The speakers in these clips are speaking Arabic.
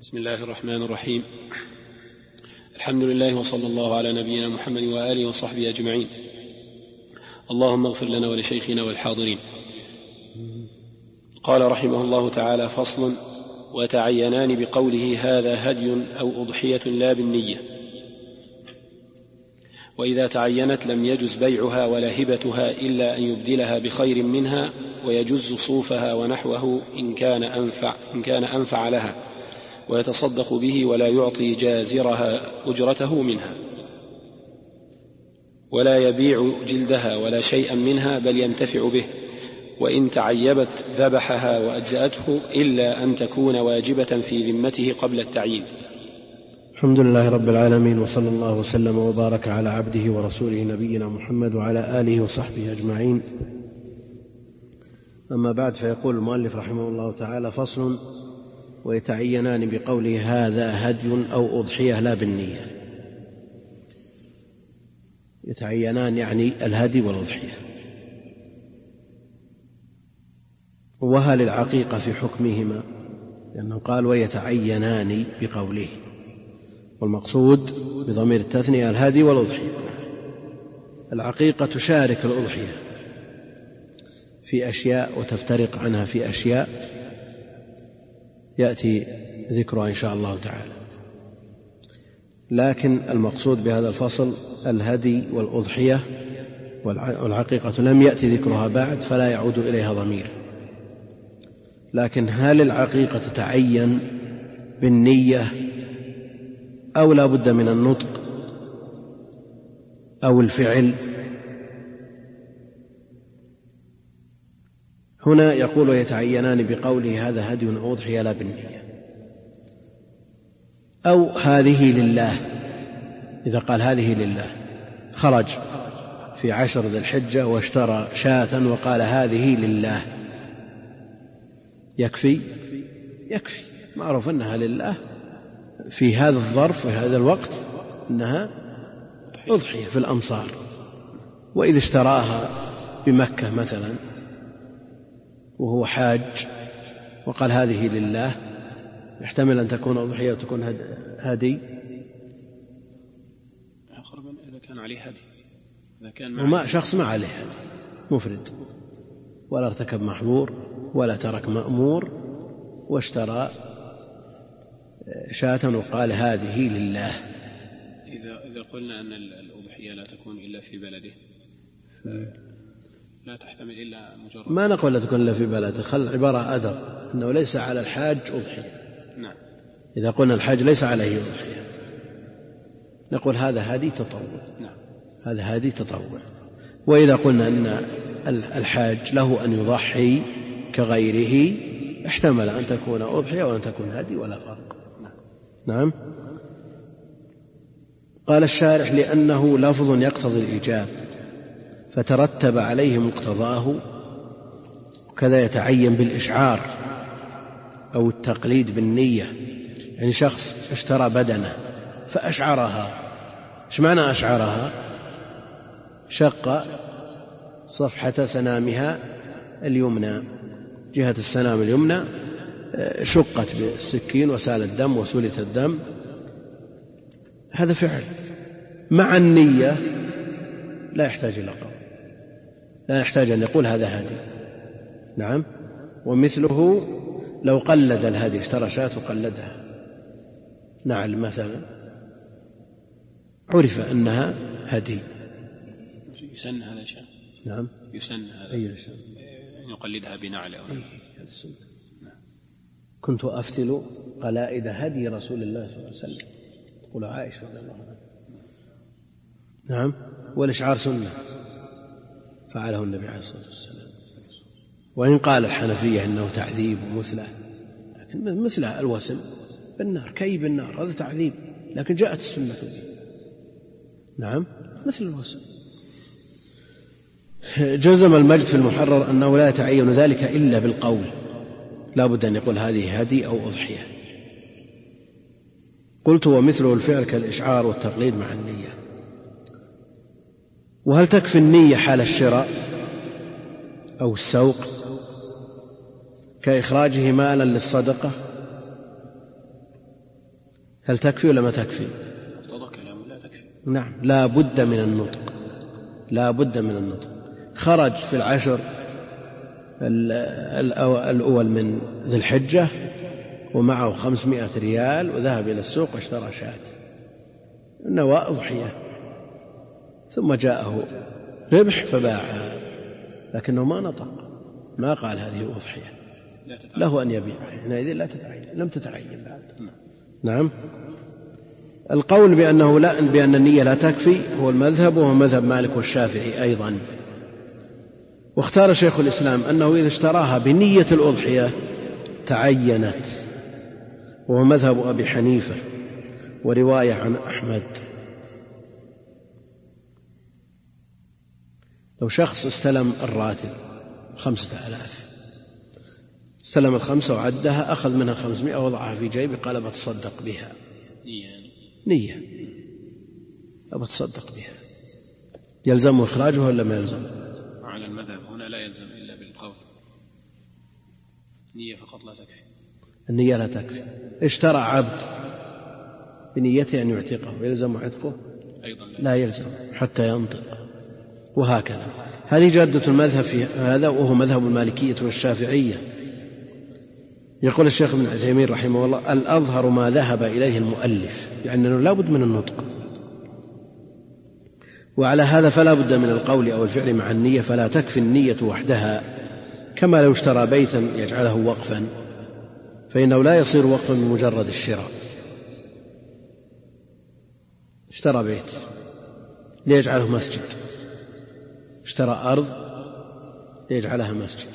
بسم الله الرحمن الرحيم. الحمد لله وصلى الله على نبينا محمد وآله وصحبه أجمعين. اللهم اغفر لنا ولشيخنا والحاضرين. قال رحمه الله تعالى: فصل: ويتعينان بقوله هذا هدي أو أضحية لا بالنية. وإذا تعينت لم يجز بيعها ولا هبتها إلا أن يبدلها بخير منها، ويجز صوفها ونحوه إن كان أنفع لها، ويتصدق به ولا يعطي جازرها أجرته منها، ولا يبيع جلدها ولا شيئا منها بل ينتفع به، وإن تعيبت ذبحها وأجزأته إلا أن تكون واجبة في ذمته قبل التعيين. الحمد لله رب العالمين، وصلى الله وسلم وبارك على عبده ورسوله نبينا محمد وعلى آله وصحبه أجمعين. أما بعد، فيقول المؤلف رحمه الله تعالى: فصل: ويتعينان بقوله هذا هدي أو أضحية لا بالنية. يتعينان يعني الهدي والأضحية. وهل العقيقة في حكمهما؟ لأنه قال ويتعينان بقوله، والمقصود بضمير التثنية الهدي والأضحية. العقيقة تشارك الأضحية في أشياء وتفترق عنها في أشياء يأتي ذكرها إن شاء الله تعالى، لكن المقصود بهذا الفصل الهدي والأضحية، والعقيقة لم يأتي ذكرها بعد فلا يعود إليها ضمير. لكن هل العقيقة تتعين بالنية أو لا بد من النطق أو الفعل؟ هنا يقول يتعينان بقوله هذا هدي أو أضحية لا بالنية، أو هذه لله. إذا قال هذه لله، خرج في 10 ذي الحجة واشترى شاة وقال هذه لله، يكفي معروف أنها لله في هذا الظرف وفي هذا الوقت، أنها أضحية في الأمصار. وإذا اشتراها بمكة مثلا وهو حاج وقال هذه لله، يحتمل أن تكون أضحية وتكون هدي. إذا كان عليه هدي، إذا كان وما شخص ما عليه هدي، مفرد ولا ارتكب محظور ولا ترك مأمور، واشترى شاة وقال هذه لله. إذا قلنا أن الأضحية لا تكون إلا في بلده، لا تحتمل إلا مجرد، ما نقول لا تكون إلا في بلده، خل عبارة أدق، أنه ليس على الحاج أضحية. نعم. إذا قلنا الحاج ليس عليه أضحية نقول هذا هدي تطوع. نعم. هذا هدي تطوع. وإذا قلنا أن الحاج له أن يضحي كغيره، احتمل أن تكون أضحية وأن تكون هدي ولا فرق. نعم. قال الشارح: لأنه لفظ يقتضي الإيجاب فترتب عليه مقتضاه، وكذا يتعين بالإشعار أو التقليد بالنية. يعني شخص اشترى بدنة فأشعرها. ايش معنى أشعرها؟ شق صفحة سنامها اليمنى، جهة السنام اليمنى شقت بالسكين وسال الدم وسلت الدم. هذا فعل مع النية لا يحتاج إلى قول، لا يحتاج أن يقول هذا هدي. نعم. ومثله لو قلد الهدي، اشترى شاة وقلدها، نعل مثلا، عرف أنها هدي. يسن هذا شيء. نعم. يسن هذا. أي شيء. يقلدها بنعل أو نعم. كنت أفتل قلائد هدي رسول الله صلى الله عليه وسلم، تقول عائشة رضي الله عنها. نعم. والإشعار سنة فعله النبي عليه الصلاة والسلام. وإن قال الحنفية إنه تعذيب ومثله، لكن مثله الوسم بالنار، كي بالنار، هذا تعذيب، لكن جاءت السنة به. نعم. مثل الوسم. جزم المجد في المحرر أنه لا يتعين ذلك إلا بالقول، لا بد أن يقول هذه هدي أو أضحية. قلت: ومثله الفعل كالإشعار والتقليد مع النية. وهل تكفي النية حال الشراء أو السوق ؟ كإخراجه مالا للصدقة هل تكفي ولا ما تكفي؟ مقتضى كلامه لا تكفي. نعم، لا بد من النطق، لا بد من النطق. خرج في العشر الأول من ذي الحجة ومعه 500 ريال وذهب إلى السوق واشترى شاة، نوى أضحية، ثم جاءه ربح فباعها، لكنه ما نطق، ما قال هذه أضحية، له أن يبيعها حينئذ لا تتعين، لم تتعين بعد. نعم. القول بأنه لا، بأن النية لا تكفي هو المذهب، وهو مذهب مالك والشافعي أيضا. واختار شيخ الإسلام أنه إذا اشتراها بنية الأضحية تعينت، وهو مذهب أبي حنيفة ورواية عن أحمد. لو شخص استلم الراتب 5000، استلم 5 وعدها، أخذ منها 500 ووضعها في جيبه، قال بتصدق بها، نية بتصدق بها، يلزم إخراجه ولا ما يلزم؟ على المذهب هنا لا يلزم إلا بالقول، نية فقط لا تكفي. النية لا تكفي. اشترى عبد بنيته أن يعتقه، يلزم عتقه؟ أيضا لا يلزم حتى ينطق. وهكذا، هذه جادة المذهب في هذا، وهو مذهب المالكية والشافعية. يقول الشيخ ابن عثيمين رحمه الله: الأظهر ما ذهب إليه المؤلف، يعني أنه لا بد من النطق، وعلى هذا فلا بد من القول أو الفعل مع النية، فلا تكفي النية وحدها، كما لو اشترى بيتا يجعله وقفا، فإنه لا يصير وقفا بمجرد الشراء. اشترى بيت ليجعله مسجد، اشترى أرض ليجعلها مسجد،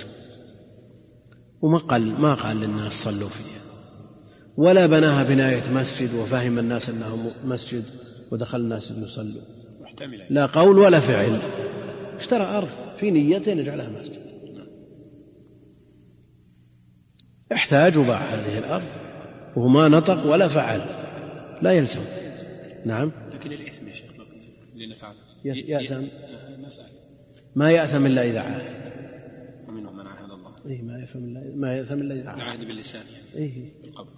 ما قال للناس صلوا فيها، ولا بناها بناية مسجد وفهم الناس أنه مسجد ودخل الناس يصلوا، لا قول ولا فعل. اشترى أرض في نية يجعلها مسجد، احتاج وباع هذه الأرض وهو ما نطق ولا فعل، لا يلزم. نعم. لكن الإثم يا شيخ لنفعل يأثم، ما يأثم إلا إذا عاهد، ومنهم من عاهد الله. ما يأثم إلا إذا عاهد باللسان، يعني بالقبر.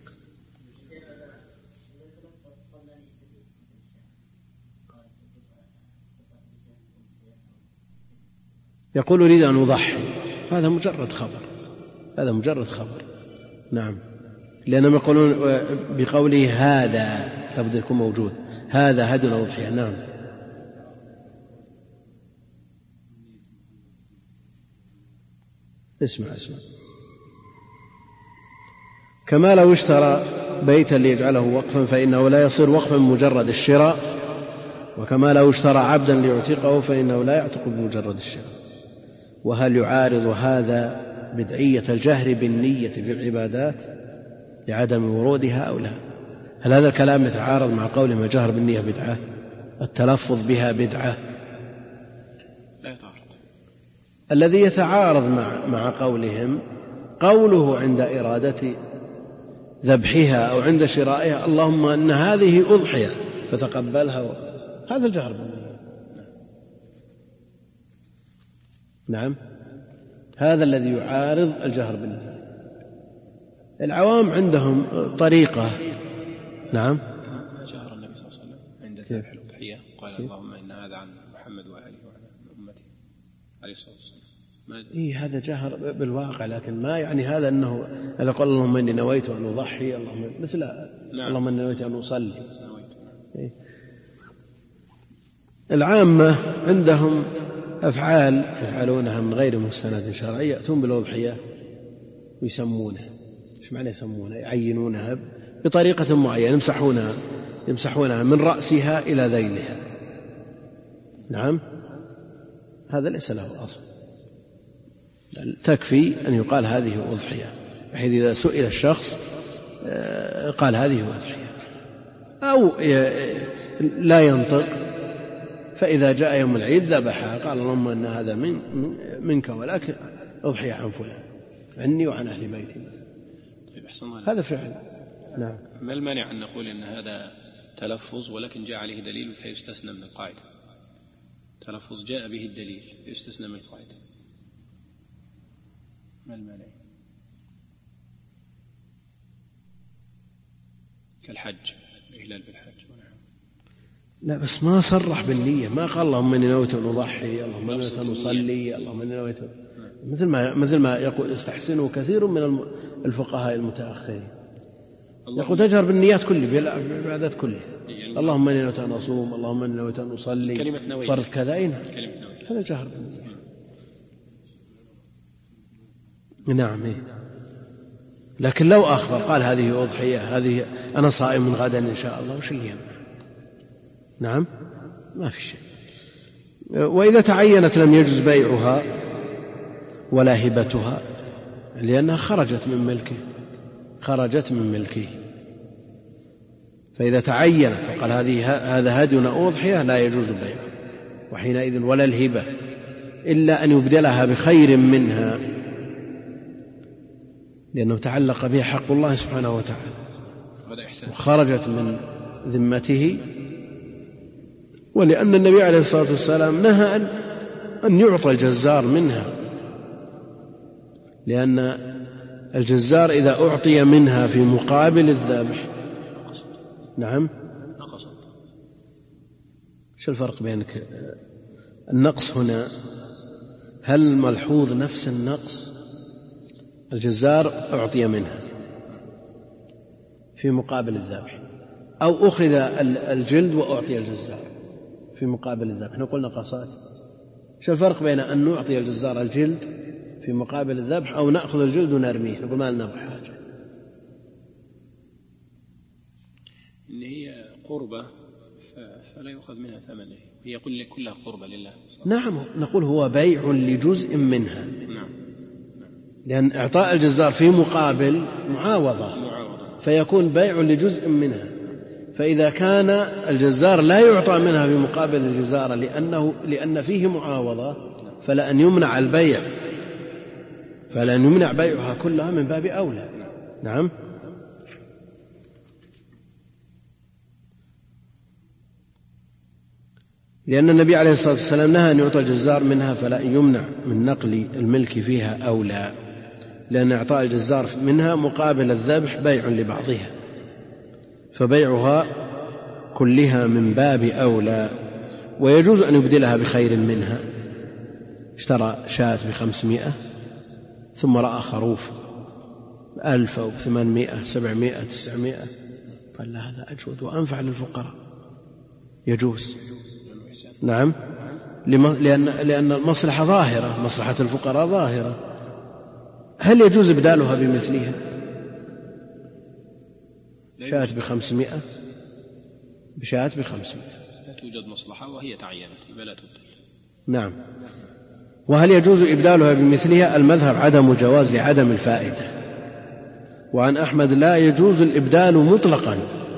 يقول أريد أن أضحي، هذا مجرد خبر، نعم، لأنهم يقولون بقوله هذا لابد يكون موجود، هذا هدي أضحية. نعم. اسمع كما لو اشترى بيتا ليجعله وقفا فإنه لا يصير وقفا بمجرد الشراء، وكما لو اشترى عبدا ليعتقه فإنه لا يعتق بمجرد الشراء. وهل يعارض هذا بدعية الجهر بالنية في العبادات لعدم ورودها أو لا؟ هل هذا الكلام يتعارض مع قولهم الجهر بالنية بدعة، التلفظ بها بدعة؟ لا يتعارض. الذي يتعارض مع قولهم قوله عند إرادة ذبحها أو عند شرائها اللهم أن هذه أضحية فتقبلها، هذا الجهر بالنية. نعم، هذا الذي يعارض الجهر بالنية. العوام عندهم طريقة. نعم. ما جهر النبي صلى الله عليه وسلم عند ذبح الأضحية قال اللهم إن هذا عن محمد وآله وعن أمته عليه الصلاة والسلام. هذا جهر بالواقع، لكن ما يعني هذا أنه قال اللهم إني نويت أن أضحي، مثل نعم. اللهم إني نويت أن أصلي. العامة عندهم أفعال يفعلونها من غير مستند شرعي، يأتون بالأضحية ويسمونها. إيش معنى يسمونها؟ يعينونها بطريقة معينة، يمسحونها من رأسها إلى ذيلها. نعم، هذا ليس له أصل، تكفي أن يقال هذه أضحية، بحيث إذا سئل الشخص قال هذه أضحية، أو لا ينطق، فإذا جاء يوم العيد ذبحها قال اللهم أن هذا منك ولكن أضحية عن فلان عني وعن أهل بيتي مثلا. طيب أحسن الله. هذا فعل. نعم. ما المانع أن نقول إن هذا تلفظ ولكن جاء عليه دليل فيستثنى من القاعدة؟ تلفظ جاء به الدليل فيستثنى من القاعدة، ما المانع؟ كالحج، الإهلال بالحج. لا بس ما صرح بالنية، ما قال اللهم إني نويت أن أضحي، اللهم إني نويت أن أصلي، اللهم إني نويت، مثل ما يقول يستحسنه كثير من الفقهاء المتأخرين، يقول تجهر بالنيات كله، بالعبادات كله، اللهم إني نويت أن أصوم، اللهم إني نويت أن أصلي، فرض كذا، هذا جهر بالنية. نعم. لكن لو أخبر قال هذه أضحية، هذه أنا صائم من غدا إن شاء الله، وش اللي يمنع؟ نعم، ما في شيء. وإذا تعينت لم يجوز بيعها ولا هبتها، لأنها خرجت من ملكه، فإذا تعينت وقال هذا هدينا أضحية لا يجوز بيعها، وحينئذ ولا الهبة إلا أن يبدلها بخير منها، لأنه تعلق بها حق الله سبحانه وتعالى وخرجت من ذمته، ولأن النبي عليه الصلاة والسلام نهى أن يعطى الجزار منها، لأن الجزار إذا أعطي منها في مقابل الذبح نعم نقصت. شو الفرق بينك النقص هنا؟ هل ملحوظ نفس النقص؟ الجزار أعطي منها في مقابل الذبح، أو أخذ الجلد وأعطي الجزار في مقابل الذبح، نقول نقصات. شو الفرق بين أن نعطي الجزار الجلد في مقابل الذبح أو نأخذ الجلد ونرميه، نقول ما لنا بحاجة؟ إن هي قربة فلا يؤخذ منها ثمنه، هي كلها قربة لله. نعم، نقول هو بيع لجزء منها. نعم. لأن إعطاء الجزار في مقابل معاوضة، فيكون بيع لجزء منها. فإذا كان الجزار لا يعطى منها في مقابل الجزارة لأن فيه معاوضة، فلأن يمنع البيع، فلأن يمنع بيعها كلها من باب أولى. نعم. لأن النبي عليه الصلاة والسلام نهى أن يعطى الجزار منها، فلا يمنع من نقل الملك فيها أولى، لأن إعطاء الجزار منها مقابل الذبح بيع لبعضها، فبيعها كلها من باب أولى. ويجوز أن يبدلها بخير منها، اشترى شاة ب500 ثم رأى خروف 1000 أو 800 700 900، قال لا هذا أجود وأنفع للفقراء، يجوز. نعم، لأن المصلحة ظاهرة، مصلحة الفقراء ظاهرة. هل يجوز إبدالها بمثلها؟ شاة ب500 بشاة ب500 لا توجد مصلحة وهي تعينت فلا تبدل. نعم. وهل يجوز إبدالها بمثلها؟ المذهب عدم جواز لعدم الفائدة، وعن أحمد لا يجوز الإبدال مطلقا،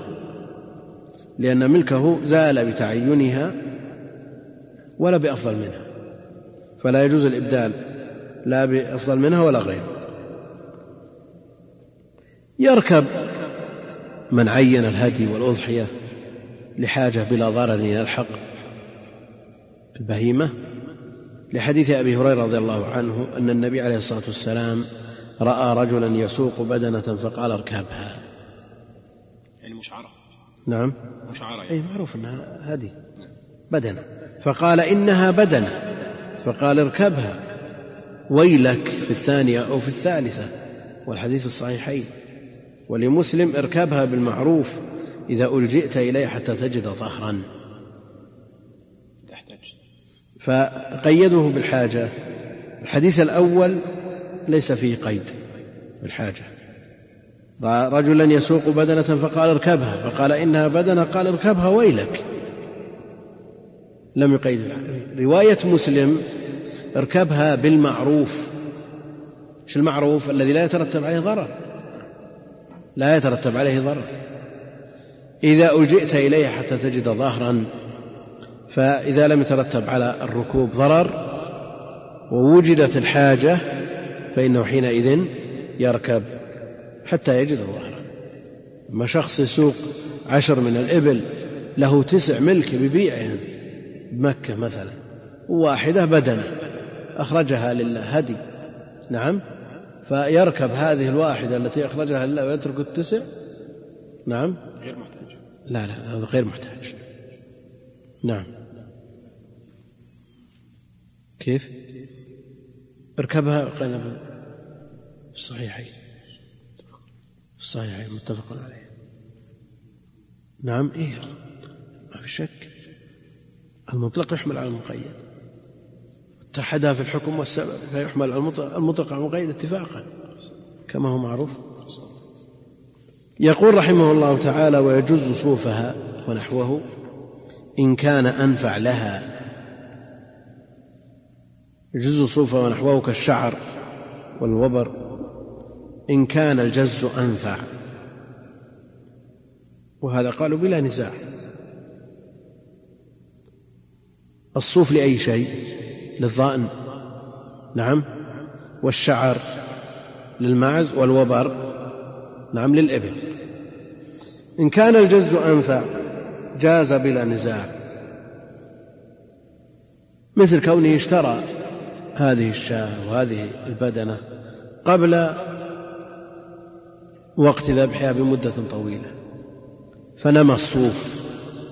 لأن ملكه زال بتعينها ولا بأفضل منها، فلا يجوز الإبدال لا بأفضل منها ولا غيره. يركب من عين الهدي والأضحية لحاجة بلا ضرر يلحق البهيمة، لحديث أبي هريرة رضي الله عنه أن النبي عليه الصلاة والسلام رأى رجلا يسوق بدنة فقال اركبها، يعني مشعرة. نعم مشعرة، أي معروف أنها هدي بدنة، فقال إنها بدنة، فقال اركبها ويلك في الثانية أو في الثالثة، والحديث في الصحيحين. ولمسلم اركبها بالمعروف إذا ألجئت إليه حتى تجد ظهرا، فقيده بالحاجة. الحديث الأول ليس فيه قيد بالحاجة، رجلا يسوق بدنة فقال اركبها، فقال إنها بدنة، قال اركبها ويلك، لم يقيد. رواية مسلم اركبها بالمعروف. ايش المعروف؟ الذي لا يترتب عليه ضرر، لا يترتب عليه ضرر. إذا ألجئت إليه حتى تجد ظهرا، فإذا لم يترتب على الركوب ضرر ووجدت الحاجة فإنه حينئذ يركب حتى يجد ظهرا. ما شخص يسوق 10 من الإبل له 9 ملك ببيعهم بمكة مثلا، واحدة بدنة أخرجها لله هدي، نعم، فيركب هذه الواحدة التي أخرجها لله ويترك 9، نعم غير محتاج. لا هذا غير محتاج. نعم. كيف اركبها قال في الصحيحين متفق عليه. نعم ما في شك المطلق يحمل على المقيد، اتحدها في الحكم والسبب فيحمل على المطلق على المقيد اتفاقا كما هو معروف. يقول رحمه الله تعالى: ويجوز صوفها ونحوه إن كان أنفع لها. يجوز صوفها ونحوه كالشعر والوبر إن كان الجز أنفع، وهذا قالوا بلا نزاع. الصوف لأي شيء؟ للظائن، نعم، والشعر للماعز، والوبر نعم للإبل. إن كان الجز أنفع جاز بلا نزاع، مثل كونه اشترى هذه الشاة وهذه البدنة قبل وقت ذبحها بمدة طويلة، فنمى الصوف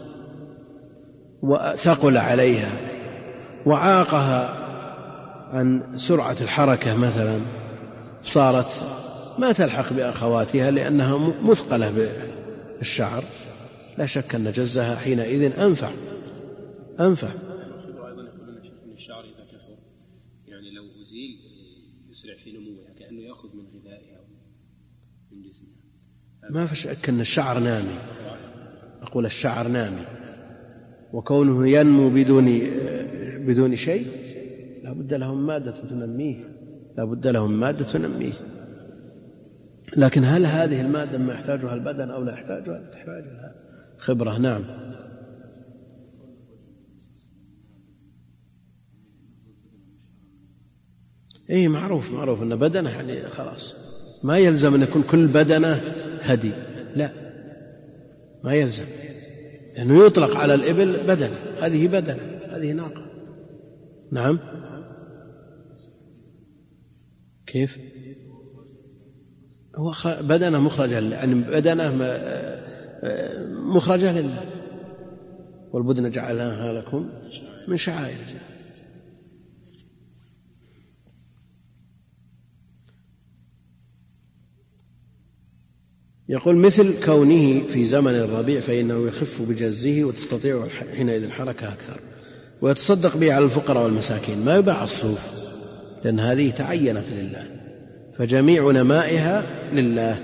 وثقل عليها وعاقها عن سرعة الحركة مثلا، صارت ما تلحق بأخواتها لأنها مثقلة بالشعر، لا شك أن جزها حينئذ أنفع. أيضا يقولون من الشعر إذا كثر يعني لو أزيل يسرع في نموها كأنه يأخذ من غذائها من جسمها. ما في شك أن الشعر نامي، أقول الشعر نامي، وكونه ينمو بدون شيء لا بد لهم مادة تنميه. لكن هل هذه المادة ما يحتاجها البدن أو لا يحتاجها؟ تحتاج لها خبرة. نعم. معروف أن بدنه يعني خلاص، ما يلزم أن يكون كل بدنه هدي، لا ما يلزم، لأنه يطلق على الإبل بدنة، هذه بدنة، هذه ناقة. نعم. كيف هو بدنه مخرجة يعني بدنه مخرجة لله، والبدن جعلها لكم من شعائر الله. يقول مثل كونه في زمن الربيع فإنه يخف بجزه وتستطيع حينئذ الحركة أكثر، ويتصدق به على الفقراء والمساكين. ما يباع الصوف لأن هذه تعينت لله، فجميع نمائها لله.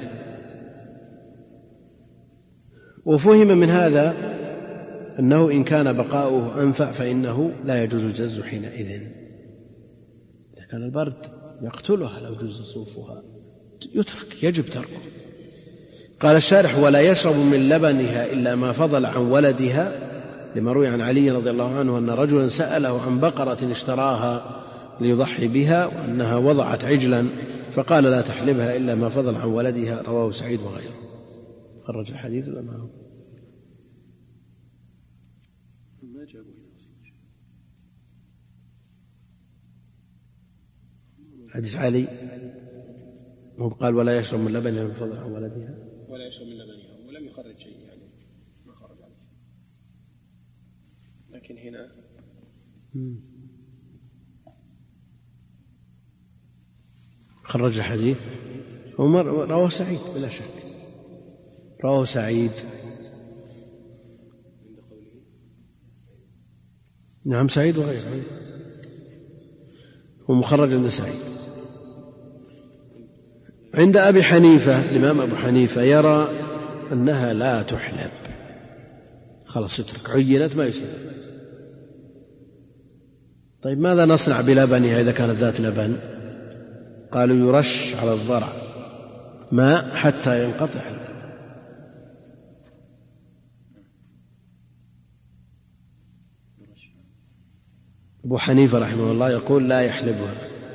وفهم من هذا أنه إن كان بقاؤه أنفع فإنه لا يجوز الجز حينئذ، إذا كان البرد يقتلها لو جز صوفها يترك، يجب تركه. قال الشارح: ولا يشرب من لبنها إلا ما فضل عن ولدها، لما روي عن علي رضي الله عنه أن رجلا سأله عن بقرة اشتراها ليضحي بها وأنها وضعت عجلا فقال لا تحلبها إلا ما فضل عن ولدها. رواه سعيد وغيره. خرج الحديث ولا ما هو؟ حديث علي هو قال ولا يشرب من لبنها ما فضل عن ولدها، ولا يشرب من لبنها، ولم يخرج شيء يعني ما خرج عليه. لكن هنا خرج الحديث رواه سعيد بلا شك، رواه سعيد. نعم سعيد وغيره، ومخرج عند سعيد. عند أبي حنيفة الإمام أبو حنيفة يرى أنها لا تحلب، خلاص يترك، عينت ما يسلب. طيب ماذا نصنع بلبنها إذا كانت ذات لبن؟ قالوا يرش على الضرع ماء حتى ينقطع. أبو حنيفة رحمه الله يقول لا يحلبها،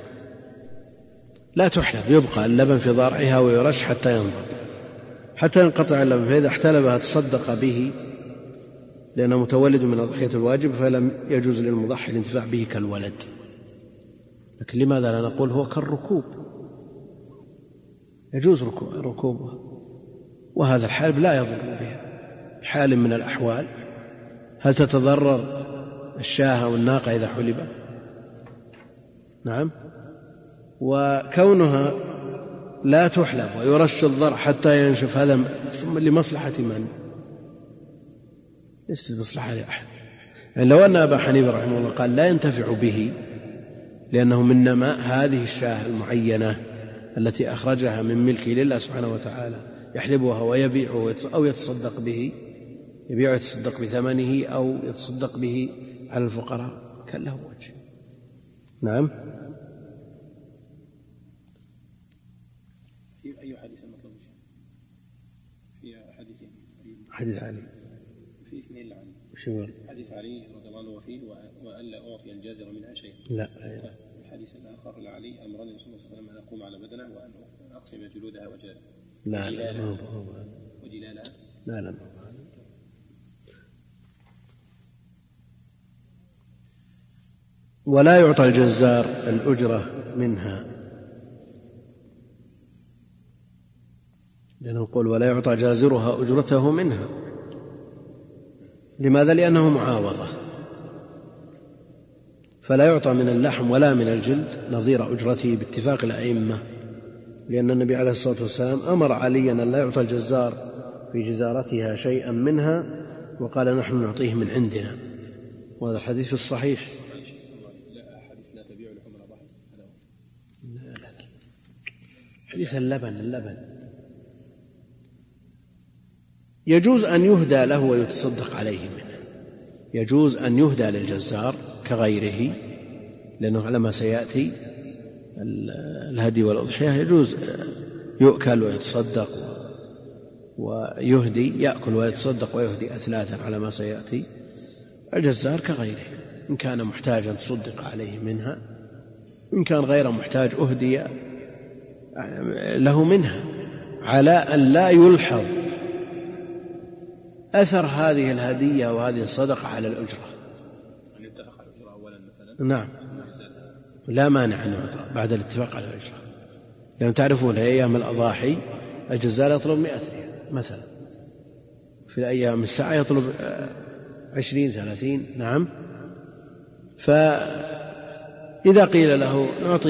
لا تحلب، يبقى اللبن في ضرعها ويرش حتى ينضب، حتى ينقطع اللبن. فإذا احتلبها تصدق به لأنه متولد من أضحية الواجب، فلم يجوز للمضحي الانتفاع به كالولد. لكن لماذا لا نقول هو كالركوب؟ يجوز ركوبها. وهذا الحالب لا يضر بها حال من الأحوال. هل تتضرر الشاة أو الناقة إذا حلبت؟ نعم. وكونها لا تحلب ويرش الضرع حتى ينشف هذا ثم لمصلحة من؟ ليست لمصلحة أحد. يعني لو أن أبا حنيفة رحمه الله قال لا ينتفع به لأنه من نماء هذه الشاة المعينة التي أخرجها من ملكه لله سبحانه وتعالى يحلبها ويبيعه أو يتصدق به، يبيعه يتصدق بثمنه أو يتصدق به على الفقراء، كان له وجه. نعم. في أي حديث المطلوب؟ في حديثين. حديث علي في اثنين لعلي. شو حديث علي رضي الله عنه وفيه وألا أعطي الجازر منها شيء. لا. الحديث الآخر لعلي أمرني رسول الله صلى الله عليه وسلم أن أقوم على بدنه وأن أقسم جلودها وجلالها. لا وجلالها. لا. ولا يعطى الجزار الأجرة منها، لأنه يقول ولا يعطى جازرها أجرته منها. لماذا؟ لأنه معاوضة، فلا يعطى من اللحم ولا من الجلد نظير أجرته باتفاق الأئمة، لأن النبي عليه الصلاة والسلام أمر عليا أن لا يعطى الجزار في جزارتها شيئا منها، وقال نحن نعطيه من عندنا، وهذا الحديث في الصحيح. حديث اللبن يجوز أن يهدى له ويتصدق عليه منه، يجوز أن يهدى للجزار كغيره، لأنه على ما سيأتي الهدي والأضحية يجوز يؤكل ويتصدق ويهدي، يأكل ويتصدق ويهدي أثلاثا على ما سيأتي. الجزار كغيره، إن كان محتاجا تصدق عليه منها، إن كان غير محتاج أهدي له منها، على أن لا يلحظ أثر هذه الهدية وهذه الصدقة على الأجرة. نعم، لا مانع أن يعطى بعد الاتفاق على الأجرة، لأن تعرفون أيام الأضاحي الجزار يطلب 100 ريال مثلا، في أيام الساعة يطلب 20-30. نعم. فإذا قيل له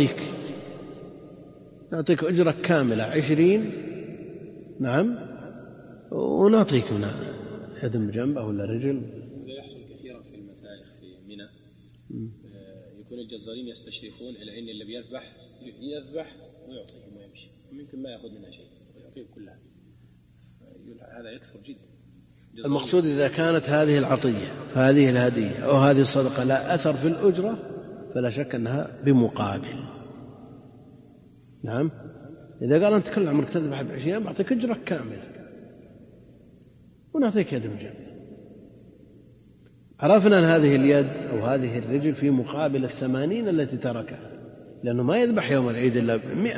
نعطيك أجرة كاملة 20، نعم، ونعطيك من يدم جنبه ولا رجل. هذا يحصل كثيرا في المسالخ في منى، يكون الجزارين يستشرفون إلى أن اللي بيذبح ويعطيه ويمشي، ممكن ما يأخذ منها شيء ويعطيه كلها، هذا يكثر جدا. المقصود إذا كانت هذه العطية، هذه الهدية أو هذه الصدقة لا أثر في الأجرة، فلا شك أنها بمقابل. نعم. إذا قال أنت كل عمرك تذبح ب20 بعطيك أجرة كاملة ونعطيك يد الجنب، عرفنا أن هذه اليد أو هذه الرجل في مقابل 80 التي تركها، لأنه ما يذبح يوم العيد إلا 100،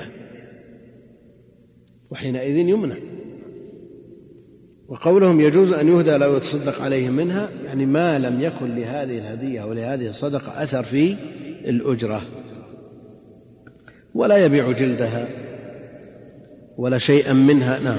وحينئذ يمنع. وقولهم يجوز أن يهدى لو يتصدق عليه منها، يعني ما لم يكن لهذه الهدية ولهذه الصدقة أثر في الأجرة. ولا يبيع جلدها ولا شيئا منها. نعم.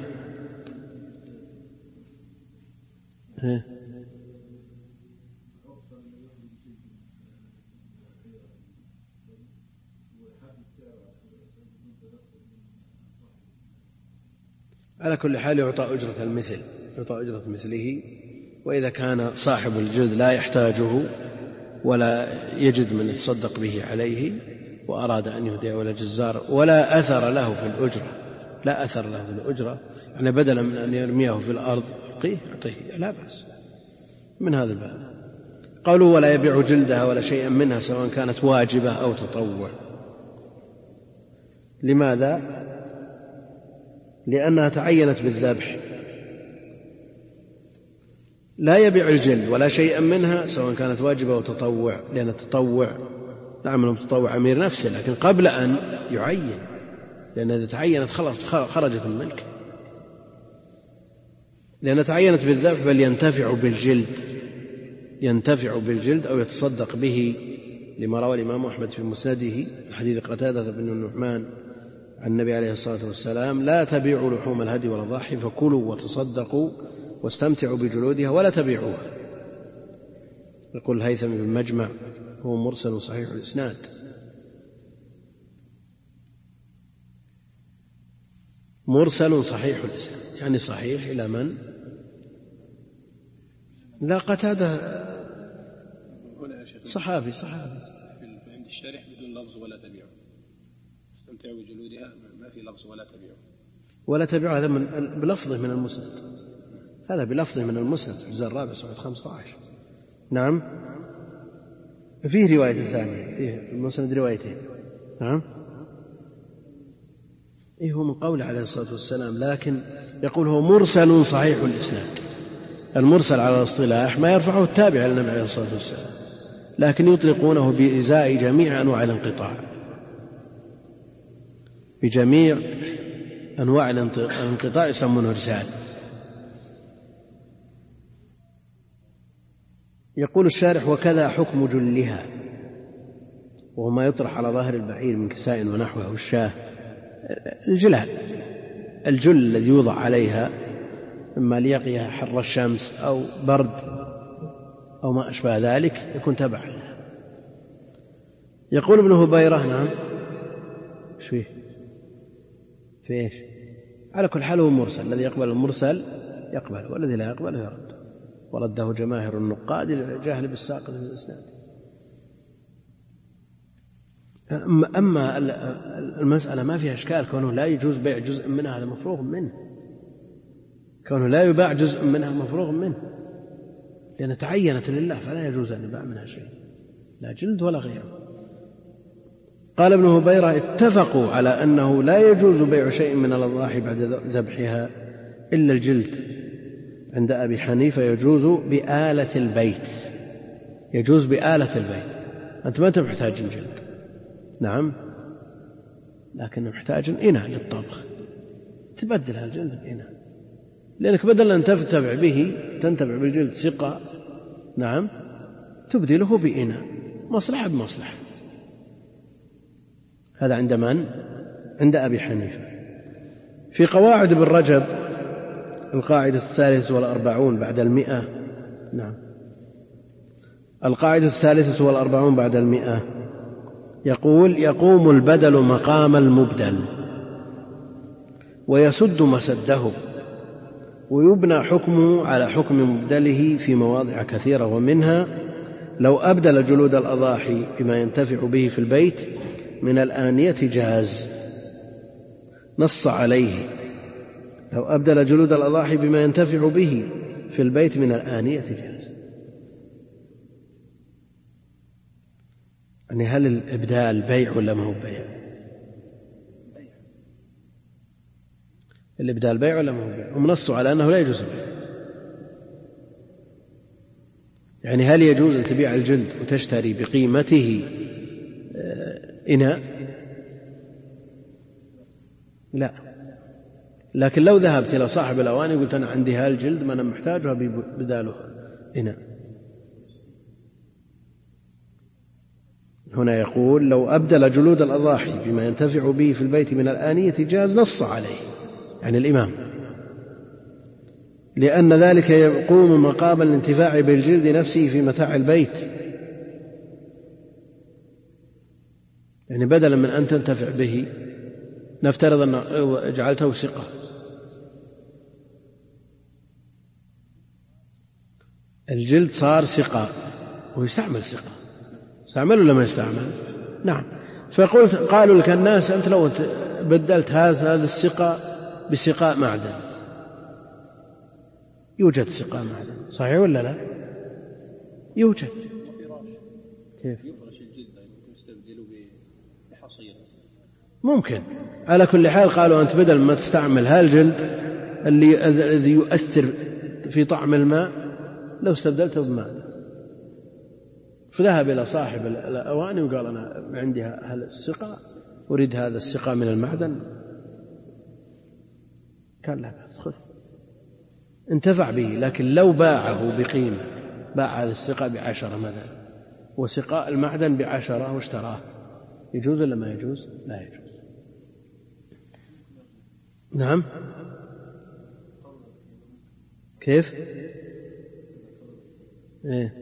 على كل حال يعطى أجرة المثل، يعطى أجرة مثله. وإذا كان صاحب الجلد لا يحتاجه ولا يجد من يتصدق به عليه وأراد أن يهديه ولا جزار ولا أثر له في الأجرة، لا أثر له في الأجرة، يعني بدلا من أن يرميه في الأرض يعطيه، لا بأس من هذا الباب. قوله ولا يبيع جلدها ولا شيئا منها سواء كانت واجبة أو تطوع. لماذا؟ لأنها تعينت بالذبح. لا يبيع الجلد ولا شيئا منها سواء كانت واجبة أو تطوع، لأن التطوع نعم المتطوع أمير نفسه، لكن قبل أن يعين، لأن إذا تعينت خرجت من ملكه، لأن تعينت بالذبح. بل ينتفع بالجلد أو يتصدق به، لما روى الإمام أحمد في مسنده حديث قتادة بن النعمان عن النبي عليه الصلاة والسلام: لا تبيعوا لحوم الهدي والأضاحي فكلوا وتصدقوا واستمتعوا بجلودها ولا تبيعوها. يقول الهيثمي بالمجمع: هو مرسل صحيح الإسناد. مرسل صحيح الإسناد يعني صحيح إلى من؟ لا، قتادة صحابي. عند الشارح بدون لفظ ولا تبيعوا، استمتعوا بجلودها، ما في لفظ ولا تبيعوا. هذا بلفظه من المسند، هذا بلفظه من المسند في الجزء الرابع صفحة 15. نعم، فيه رواية ثانية، فيه المسند روايتين. نعم، هو من قوله عليه الصلاة والسلام، لكن يقول هو مرسل صحيح الإسناد. المرسل على الاصطلاح ما يرفعه التابع للنبي عليه الصلاة والسلام، لكن يطلقونه بإزاء جميع أنواع الانقطاع، بجميع أنواع الانقطاع يسمونه إرسال. يقول الشارح: وكذا حكم جلها، وهو ما يطرح على ظاهر البعير من كساء ونحوه والشاه. الجل الذي يوضع عليها إما ليقيها حر الشمس أو برد أو ما أشبه ذلك يكون تبع لها. يقول ابن هبيرة: نعم، في إيش؟ على كل حال هو مرسل، الذي يقبل المرسل يقبل، والذي لا يقبل يرد، ورده جماهير النقاد الجاهل بالساقط في الإسناد. أما المسألة ما فيها إشكال، كونه لا يجوز بيع جزء منها هذا مفروغ منه، كونه لا يباع جزء منها مفروغ منه، لأن تعينت لله فلا يجوز أن يباع منها شيء، لا جلد ولا غيره. قال ابن هبيرة: اتفقوا على أنه لا يجوز بيع شيء من الأضاحي بعد ذبحها إلا الجلد. عند أبي حنيفة يجوز بآلة البيت، يجوز بآلة البيت. أنت ما أنت محتاج الجلد، نعم، لكن محتاج إناء للطبخ، تبدل الجلد بإناء، لأنك بدل أن تنتفع بالجلد سقاء، نعم، تبدله بإناء، مصلحة بمصلحة. هذا عند من؟ عند أبي حنيفة. في قواعد ابن رجب القاعدة 43 بعد 100، نعم، القاعدة 43 بعد 100 يقول: يقوم البدل مقام المبدل ويسد مسده، ويبنى حكمه على حكم مبدله في مواضع كثيرة، ومنها: لو أبدل جلود الأضاحي بما ينتفع به في البيت من الآنية جاز، نص عليه. لو أبدل جلود الأضاحي بما ينتفع به في البيت من الآنية جاز. يعني هل الإبدال بيع ولا ما هو بيع؟ الإبدال بيع ولا ما هو بيع؟ هم نصوا على أنه لا يجوز البيع. يعني هل يجوز أن تبيع الجلد وتشتري بقيمته إناء؟ لا، لكن لو ذهبت إلى صاحب الأواني قلت أنا عندي هالجلد ما أنا محتاجها بداله إناء. هنا يقول: لو أبدل جلود الأضاحي بما ينتفع به في البيت من الآنية جاز، نص عليه يعني الإمام، لأن ذلك يقوم مقام الانتفاع بالجلد نفسه في متاع البيت. يعني بدلا من أن تنتفع به، نفترض أن جعلته سقة، الجلد صار سقة ويستعمل سقة، استعمل ولا ما يستعمل؟ نعم. قالوا لك الناس: أنت لو بدلت هذا السقاء بسقاء معدن، يوجد سقاء معدن، صحيح ولا لا؟ يوجد. كيف؟ ممكن. على كل حال قالوا: أنت بدل ما تستعمل هالجلد الذي يؤثر في طعم الماء، لو استبدلته بماء. فذهب إلى صاحب الأواني وقال: أنا عندي هذا السقاء، أريد هذا السقاء من المعدن. قال: لا بأس، خذ. انتفع به، لكن لو باعه بقيمة، باع هذا السقاء ب10 مثلا وسقاء المعدن ب10 واشتراه، يجوز ولا ما يجوز؟ لا يجوز. نعم. كيف؟ إيه؟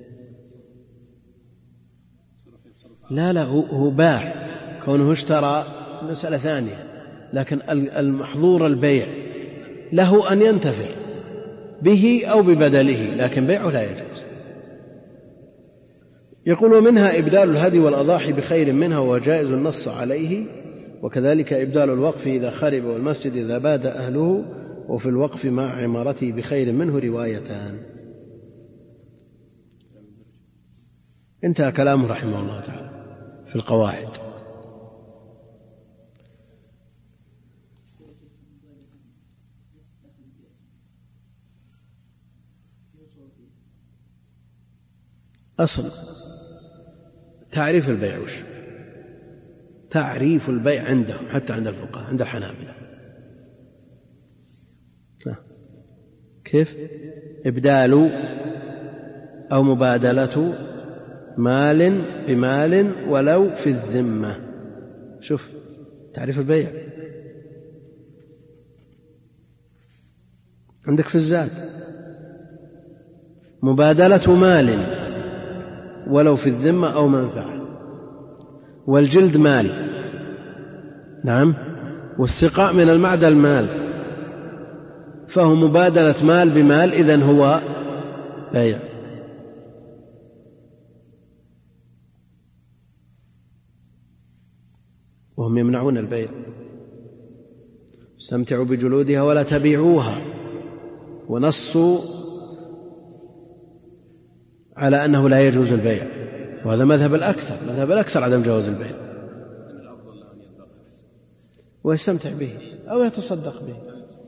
لا هو باع، كونه اشترى مسألة ثانية، لكن المحظور البيع له أن ينتفع به أو ببدله، لكن بيعه لا يجوز. يقول ومنها إبدال الهدي والأضاحي بخير منها وهو جائز النص عليه، وكذلك إبدال الوقف إذا خرب والمسجد إذا باد أهله، وفي الوقف مع عمارته بخير منه روايتان. انتهى كلامه رحمه الله تعالى في القواعد. أصل تعريف البيع وش؟ تعريف البيع عندهم حتى عند الفقهاء، عند الحنابلة كيف؟ إبدال أو مبادلة مال بمال ولو في الذمة. شوف تعريف البيع عندك في الزاد، مبادلة مال ولو في الذمة أو منفعة، والجلد مال، نعم، والسقاء من المعدن مال، فهو مبادلة مال بمال، إذن هو بيع. وهم يمنعون البيع، استمتعوا بجلودها ولا تبيعوها، ونصوا على أنه لا يجوز البيع، وهذا مذهب الأكثر عدم جواز البيع، ويستمتع به أو يتصدق به.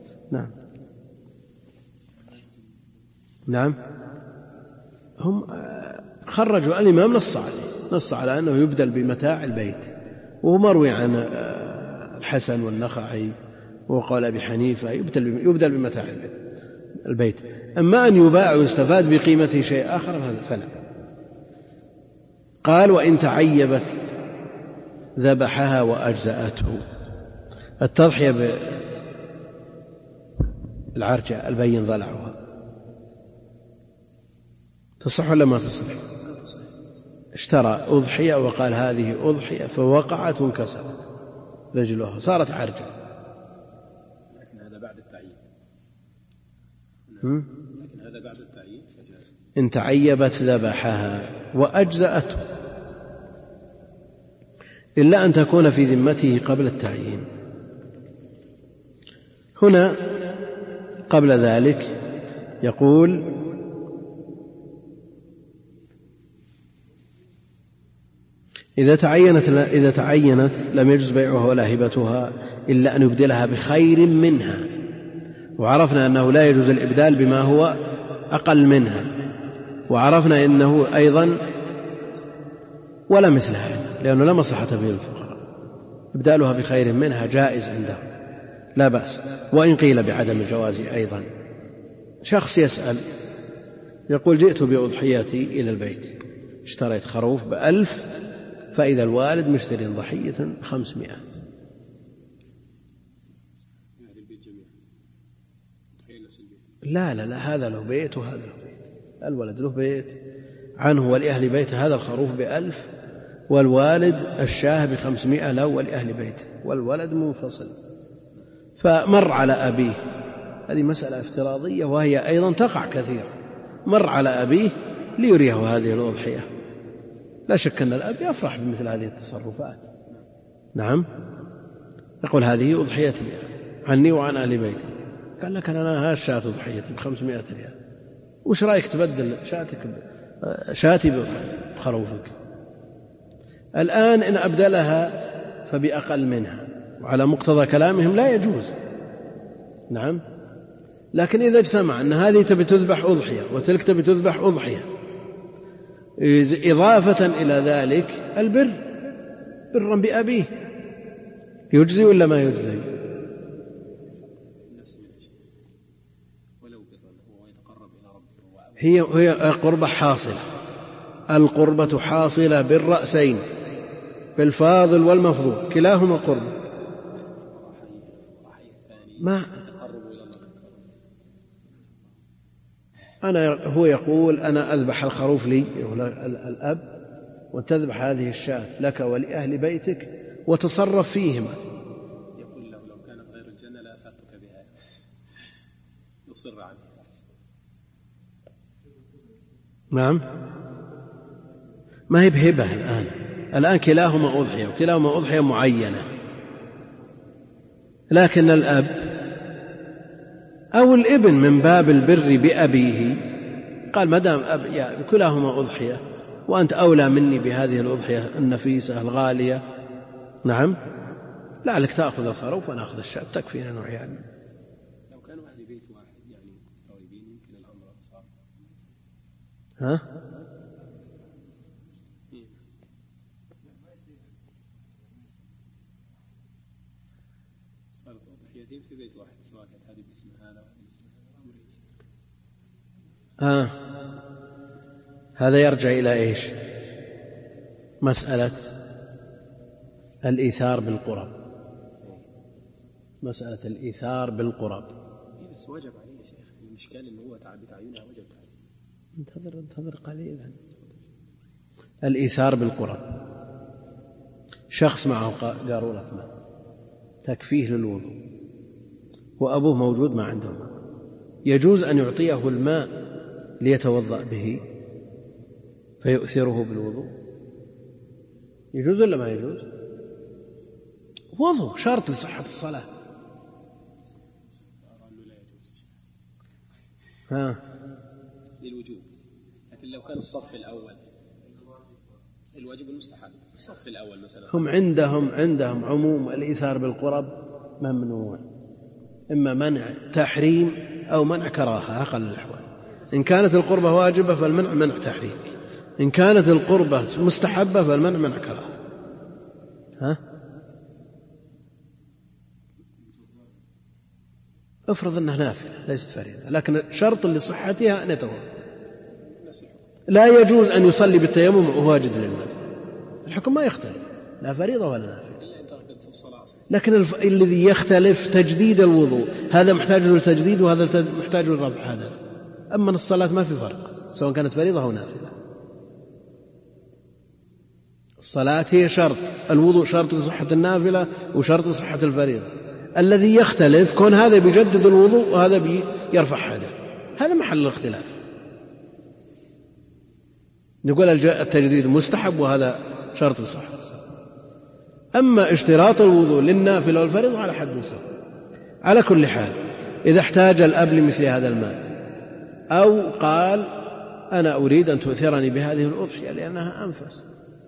نعم هم خرجوا الإمام نص على أنه يبدل بمتاع البيت، وهو مروي عن الحسن والنخعي وقال أبي حنيفة يبدل بمتاع البيت. أما أن يباع ويستفاد بقيمته شيء آخر فلا. قال وإن تعيبت ذبحها وأجزأته. التضحية بالعرجة البين ضلعها تصح ولا ما تصح؟ اشترى أضحية وقال هذه أضحية فوقعت وانكسرت رجلها صارت عرجة، لكن هذا بعد التعيين. إن تعيبت ذبحها وأجزأته، إلا أن تكون في ذمته قبل التعيين. هنا قبل ذلك يقول إذا تعينت لم يجوز بيعها ولا هبتها إلا أن يبدلها بخير منها، وعرفنا أنه لا يجوز الإبدال بما هو أقل منها، وعرفنا أنه أيضا ولا مثلها لأنه لا مصلحة به للفقراء، إبدالها بخير منها جائز عنده لا بأس، وإن قيل بعدم الجواز أيضا. شخص يسأل يقول جئت بأضحيتي إلى البيت، اشتريت خروف ب1000، فإذا الوالد مشتري ضحية 500. لا هذا له بيت وهذا له بيت، الولد له بيت عنه ولأهل بيته، هذا الخروف ب1000 والوالد الشاه ب500 له ولأهل بيته، والولد منفصل. فمر على أبيه، هذه مسألة افتراضية وهي أيضا تقع كثيرا، مر على أبيه ليريه هذه الأضحية، لا شك أن الأب يفرح بمثل هذه التصرفات. نعم، يقول هذه أضحيتي عني وعن أهل بيتي، قال لك أنا هالشاة أضحيتي ب500 ريال، وش رأيك تبدل شاتي بخروفك؟ الآن إن أبدلها فبأقل منها، وعلى مقتضى كلامهم لا يجوز. نعم، لكن إذا اجتمع أن هذه تبي تذبح أضحية وتلك تبي تذبح أضحية، إضافة إلى ذلك البر برا بأبيه، يجزي ولا ما يجزي؟ هي قربة حاصلة، القربة حاصلة بالرأسين، بالفاضل والمفضول، كلاهما قربة. ما هو يقول أنا أذبح الخروف لي الأب وتذبح هذه الشاة لك ولأهل بيتك وتصرف فيهما. يقول له لو كانت غير الجنة لأثرتك بها، يصر عنه. نعم، ما هي بهبة الآن كلاهما أضحية وكلاهما أضحية معينة، لكن الأب أو الابن من باب البر بأبيه قال ما دام كلاهما أضحية وأنت أولى مني بهذه الأضحية النفيسة الغالية، نعم، لعلك تأخذ الخروف ونأخذ الشاة تكفينا وعيالنا. لو كانوا أهل بيت واحد يعني قريبين يمكن الأمر صعب. صارت أضحيتين في بيت واحد سواء كانت هذه باسم هذا وهذه باسم هذا يرجع إلى إيش؟ مسألة الإيثار بالقرب، مسألة الإيثار بالقرب. بس وجب عليه يا شيخ، المشكال إنه هو بتعينها وجب عليه. انتظر قليلا. الإيثار بالقرب، شخص معه قارورة ماء تكفيه للوضوء وأبوه موجود ما عنده ماء، يجوز أن يعطيه الماء ليتوضأ به فيؤثره بالوضوء؟ يجوز ولا ما يجوز؟ وضوء شرط لصحة الصلاة. للوجوب، لكن لو كان الصف الأول الواجب المستحب، الصف الأول مثلا هم عندهم عموم الإيثار بالقرب ممنوع، إما منع تحريم أو منع كراهة أقل الأحوال. إن كانت القربة واجبة فالمنع منع تحريم، إن كانت القربة مستحبة فالمنع منع كراهة. افرض أنها نافلة ليست فريضة، لكن شرط لصحتها أن يتوضأ. لا يجوز أن يصلي بالتيمم وهو واجد للماء، الحكم ما يختلف، لا فريضة ولا نافلة، لكن الذي يختلف تجديد الوضوء، هذا محتاج للتجديد وهذا محتاج للرفع حدث. أما الصلاة ما في فرق سواء كانت فريضة أو نافلة، الصلاة هي شرط، الوضوء شرط لصحة النافلة وشرط لصحة الفريضة. الذي يختلف كون هذا بيجدد الوضوء وهذا بيرفع حدث، هذا محل الاختلاف. نقول التجديد مستحب وهذا شرط لصحة الصلاة. أما اشتراط الوضوء للنافلة والفريضة على حد سواء. على كل حال، إذا احتاج الأب لمثل هذا الماء أو قال أنا أريد أن تؤثرني بهذه الأضحية لأنها أنفس،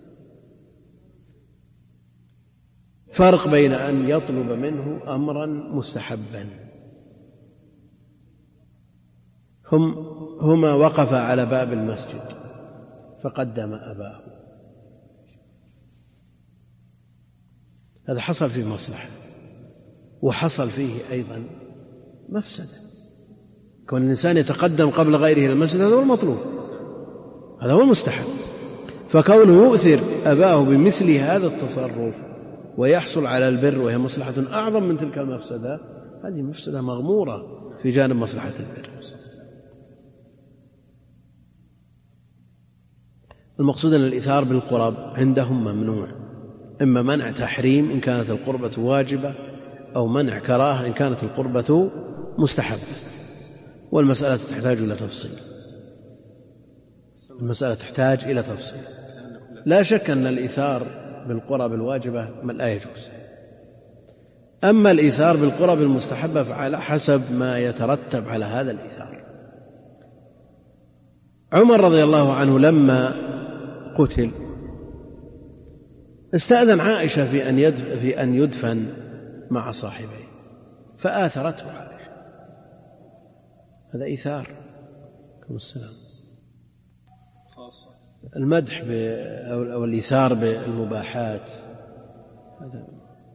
فرق بين أن يطلب منه أمرا مستحبا. هما وقفا على باب المسجد فقدم أباه، هذا حصل فيه مصلحة وحصل فيه أيضا مفسدة. كون الإنسان يتقدم قبل غيره إلى المسجد هذا هو المطلوب، هذا هو المستحب. فكونه يؤثر أباه بمثل هذا التصرف ويحصل على البر وهي مصلحة أعظم من تلك المفسدة، هذه مفسدة مغمورة في جانب مصلحة البر. المقصود أن الإيثار بالقرب عندهم ممنوع، إما منع تحريم إن كانت القربة واجبة أو منع كراهة إن كانت القربة مستحبة. والمسألة تحتاج إلى تفصيل، المسألة تحتاج إلى تفصيل. لا شك أن الإيثار بالقرب الواجبة لا يجوز، أما الإيثار بالقرب المستحبة فعلى حسب ما يترتب على هذا الإيثار. عمر رضي الله عنه لما قتل استأذن عائشة في أن يدفن مع صاحبيه فآثرته عائشة، هذا إيثار. السلام. المدح أو الإيثار بالمباحات هذا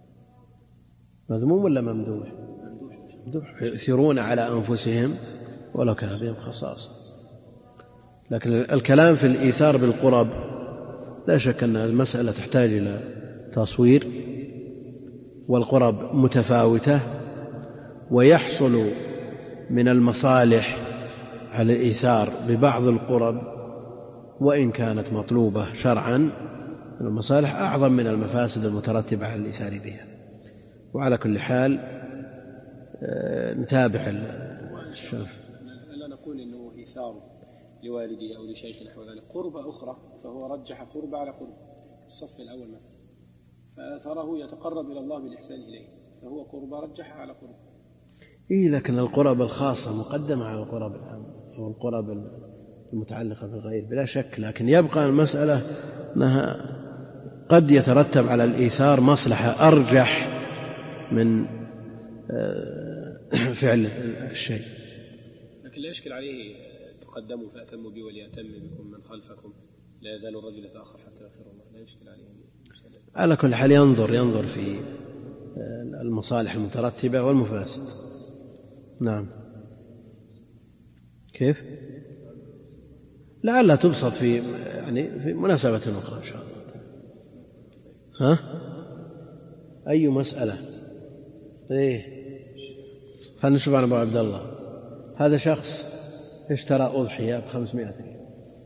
مذموم ولا ممدوح؟ ممدوح، يؤثرون على أنفسهم ولو كان بهم خصاصة. لكن الكلام في الإيثار بالقرب لا شك أن المسألة تحتاج إلى تصوير، والقرب متفاوتة، ويحصل من المصالح على الإيثار ببعض القرب وإن كانت مطلوبة شرعا، المصالح أعظم من المفاسد المترتبة على الإيثار بها. وعلى كل حال نتابع الشرح. لا نقول إنه إيثار لوالدي أو لشيخ نحو ذلك قربة أخرى، فهو رجح قربة على قربة الصف الأول مثلا، فآثره يتقرب إلى الله بالإحسان إليه، فهو قربة رجح على قربة. لكن القرب الخاصة مقدمة على القرب العامة أو القرب المتعلقة بالغير بلا شك، لكن يبقى المسألة أنها قد يترتب على الإيثار مصلحة أرجح من فعل الشيء. لكن لا يشكل عليه تقدموا فأتموا بي وليأتم بكم من خلفكم، لا يزال الرجل يتأخر حتى يغفر الله، لا يشكل عليه. على كل حال ينظر في المصالح المترتبة والمفاسد. نعم. كيف؟ لعلها تبسط في مناسبة أخرى إن شاء الله. ها؟ أي مسألة؟ خلنا نشوف عن أبو عبد الله. هذا شخص اشترى أضحية ب500 ريال،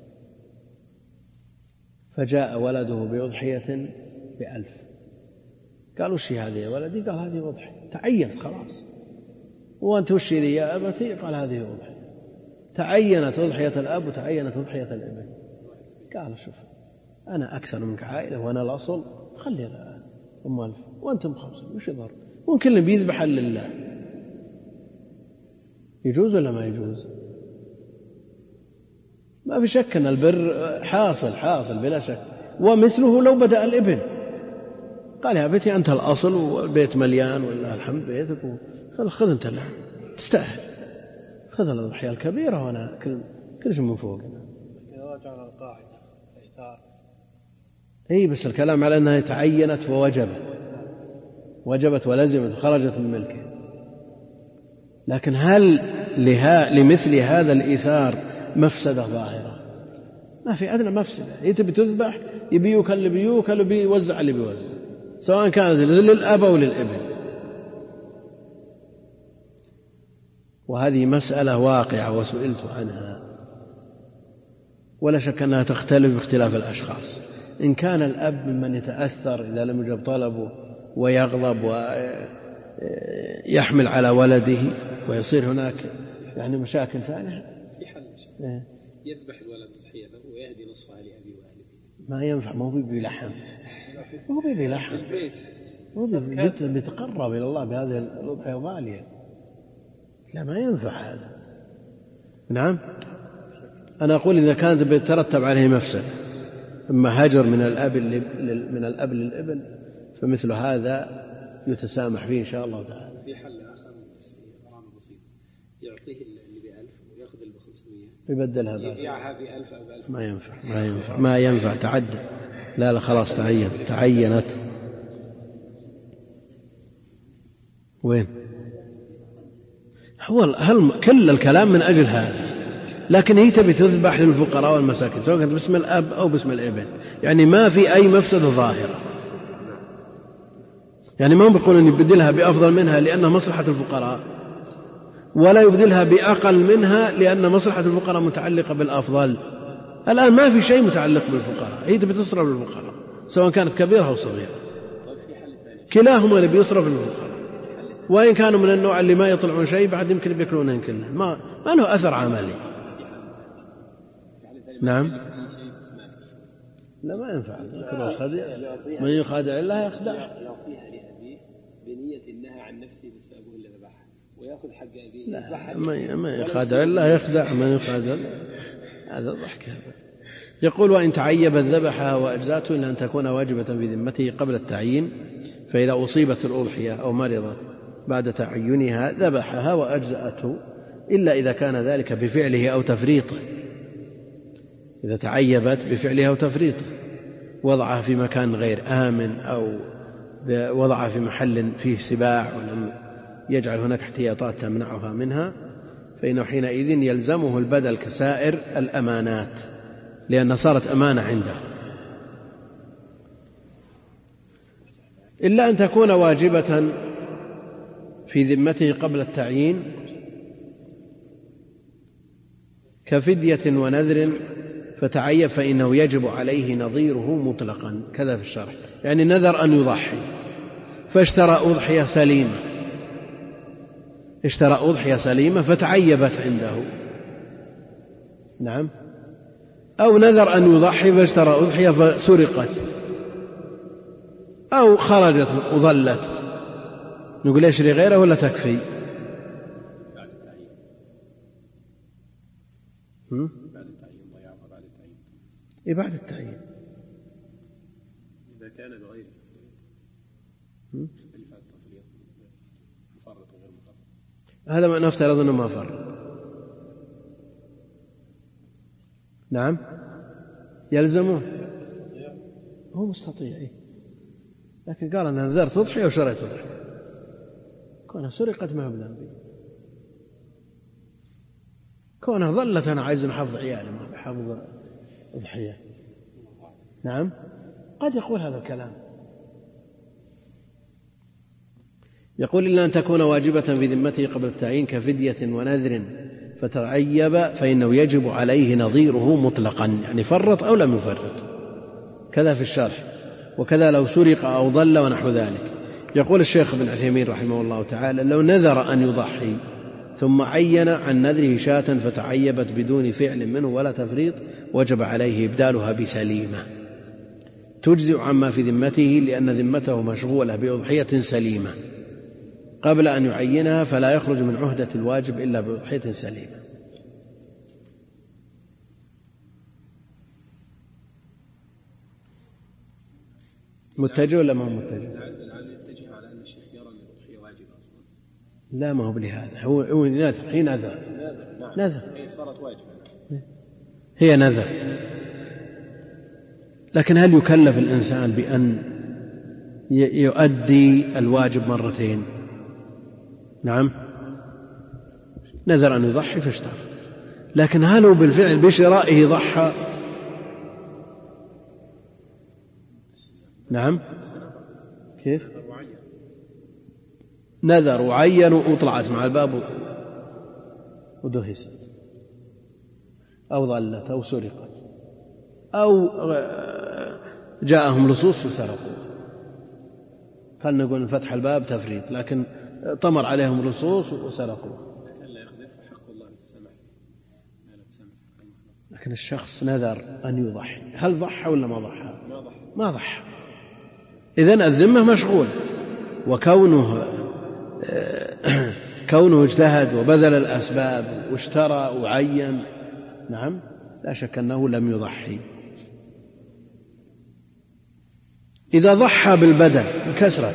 فجاء ولده بأضحية ب1000. قال وش هذه يا ولدي؟ قال هذه أضحية. تعين خلاص. وأنت وش لي يا أبتي؟ قال هذه أضحية. تعينت أضحية الأب وتعينت أضحية الابن. قال شوف أنا أكثر منك عائلة وأنا الأصل، خلي أم 1000 وأنتم 5، وش يضر؟ ممكن اللي بيذبح لله. يجوز ولا ما يجوز؟ ما في شك أن البر حاصل بلا شك. ومثله لو بدأ الابن قال يا بيتي أنت الأصل والبيت مليان والله الحمد بيتك، خذ أنت اللي تستاهل، خذ الأضحية الكبيرة وأنا كل شيء من فوق. إذا رجع على القاعدة الإيثار. بس الكلام على أنها تعينت ووجبت ولزمت وخرجت من ملكه. لكن هل لمثل هذا الإيثار مفسدة ظاهرة؟ ما في أدنى مفسدة. تبي تذبح يبيوك اللي بيوك اللي بيوزع اللي بيوزع، سواء كانت للأب أو للابن. وهذه مسألة واقعة وسئلت عنها، ولا شك أنها تختلف باختلاف الأشخاص. إن كان الأب ممن يتأثر إذا لم يجب طلبه ويغضب ويحمل على ولده ويصير هناك مشاكل ثانية، في حل يذبح الولد ضحيته ويهدي نصفها لأبي وأهله. ما ينفع، ما هو بيلحم، البيت بيتقرب إلى الله بهذه الأضحية غالية. لا ما ينفع هذا. نعم. أنا أقول إذا كانت بيترتب عليه مفسد، أما هجر من الأب للابن، فمثل هذا يتسامح فيه إن شاء الله تعالى. في حل آخر غرامة بسيطة، يعطيه اللي ب1000 ويأخذ اللي ب500 يبدلها يبيعها ب1000 أو ب1000. ما ينفع تعدى. لا خلاص تعينت. وين هل كل الكلام من أجل هذا؟ لكن هي تبي تذبح للفقراء والمساكين سواء كانت باسم الأب أو باسم الابن، ما في أي مفسدة ظاهرة. ما بيقول أن يبدلها بأفضل منها لأنها مصلحة الفقراء، ولا يبدلها بأقل منها لأن مصلحة الفقراء متعلقة بالأفضل. الآن ما في شيء متعلق بالفقراء، هي تبي تصرف للفقراء سواء كانت كبيرة أو صغيرة، كلاهما اللي بيصرف للفقراء. وإن كانوا من النوع اللي ما يطلعون شيء بعد يمكن بيأكلونهن كله، ما له أثر عملي. نعم. لا ما ينفع. من يخادع الله يخدع. يعطيها لأبيه بنية إنها عن نفسه بالسبب اللي ذبحها ويأخذ حق أبيه. لا ما يخادع الله يخدع، من يخادع هذا ضحك. يقول وإن تعيبت ذبحها وأجزاته إلا أن تكون واجبة في ذمته قبل التعيين، فإذا أصيبت الأضحية أو مرضت بعد تعينها ذبحها وأجزأته، إلا إذا كان ذلك بفعله أو تفريطه. إذا تعيبت بفعلها أو تفريطه، وضعها في مكان غير آمن أو وضعها في محل فيه سباع ولم يجعل هناك احتياطات تمنعها منها، فإنه حينئذ يلزمه البدل كسائر الأمانات، لأنها صارت أمانة عنده، إلا أن تكون واجبة في ذمته قبل التعيين كفدية ونذر فتعيب فإنه يجب عليه نظيره مطلقا. كذا في الشرح، يعني نذر أن يضحي فاشترى أضحية سليمة، اشترى أضحية سليمة فتعيبت عنده، نعم، أو نذر أن يضحي فاشترى أضحية فسرقت أو خرجت وظلت، نقول يشري غيره ولا تكفي؟ بعد التعيين إذا كان بغير هذا ما نفترض أنه ما فرط. نعم يلزمه، هو مستطيع، لكن قال أنا نذرت تضحي وشريت تضحي، كونها سرقت ما هو بذنبي، كونها ظلت أنا عايز نحفظ عيالي ما بحفظ أضحية. نعم قد يقول هذا الكلام. يقول إلا أن تكون واجبة في ذمته قبل التعيين كفدية ونذر فتعيب فإنه يجب عليه نظيره مطلقا، يعني فرط أو لم يفرط. كذا في الشرح. وكذا لو سرق أو ضل ونحو ذلك. يقول الشيخ ابن عثيمين رحمه الله تعالى لو نذر أن يضحي ثم عين عن نذره شاة فتعيبت بدون فعل منه ولا تفريط وجب عليه إبدالها بسليمة تجزئ عما في ذمته، لأن ذمته مشغولة بأضحية سليمة قبل أن يعينها، فلا يخرج من عهدة الواجب إلا بأضحية سليمة. متجه ولا ما هو متجه؟ لعل يتجه على أن الشيخ يرى أن الأضحية واجبة أصلا. لا ما هو بلهذا، هو نذر، هي نذر، نذر هي صارت واجبة، هي نذر. لكن هل يكلف الإنسان بأن يؤدي الواجب مرتين؟ نعم نذر أن يضحي فاشترى، لكن هل هو بالفعل بشرائه ضحى؟ نعم كيف؟ نذر وعين وطلعت مع الباب ودهست أو ضلت أو سرقت أو جاءهم لصوص فسرقوا، قال نقول فتح الباب تفريط، لكن طمر عليهم لصوص وسرقوا. لكن الشخص نذر أن يضحي، هل ضحى ولا ما ضحى؟ ما ضحى. إذن الذمة مشغول، وكونه اجتهد وبذل الأسباب واشترى وعين، نعم لا شك أنه لم يضحي. إذا ضحى بالبدن انكسرت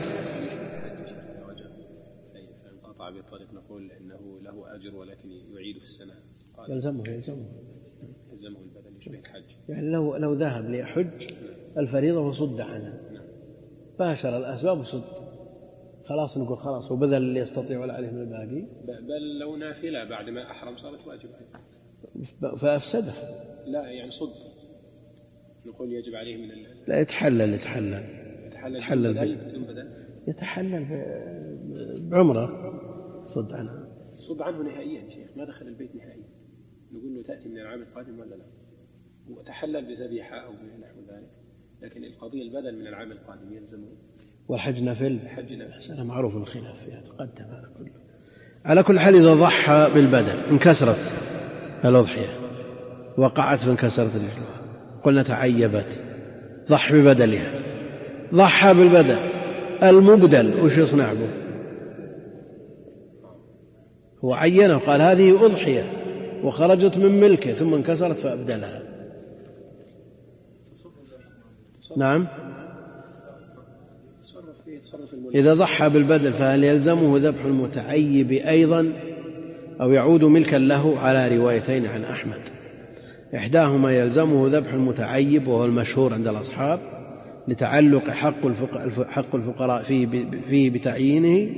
فانقطع بالطريق نقول إنه له أجر ولكن يعيد في السنة. يلزمه البدن يشبه الحج، يعني لو ذهب ليحج الفريضة وصد عنها باشر الأسباب وصد، خلاص نقول خلاص وبذل اللي يستطيع ولا عليه من الباقي. بل لو نافلة بعد ما أحرم صارت واجبة فأفسده. لا يعني صد نقول يجب عليه من لا يتحلل بعمرة صد عنه نهائيا. شيخ ما دخل البيت نهائيا، نقول له تأتي من العام القادم ولا لا، وتحلل بذبيحة أو بنحو ذلك، لكن القضية البدل من العام القادم يلزمه. والحج نفل مسألة معروف الخلاف فيها تقدم هذا كله. على كل حال إذا ضحى بالبدن انكسرت الأضحية وقعت فانكسرت رجلها قلنا تعيبت، ضح ببدلها، ضحى بالبدل، المبدل وش يصنع به؟ هو عينه قال هذه أضحية وخرجت من ملكه ثم انكسرت فأبدلها. نعم إذا ضحى بالبدل فهل يلزمه ذبح المتعيب أيضا أو يعود ملكا له؟ على روايتين عن أحمد، إحداهما يلزمه ذبح المتعيب وهو المشهور عند الأصحاب لتعلق حق الفقراء فيه بتعيينه.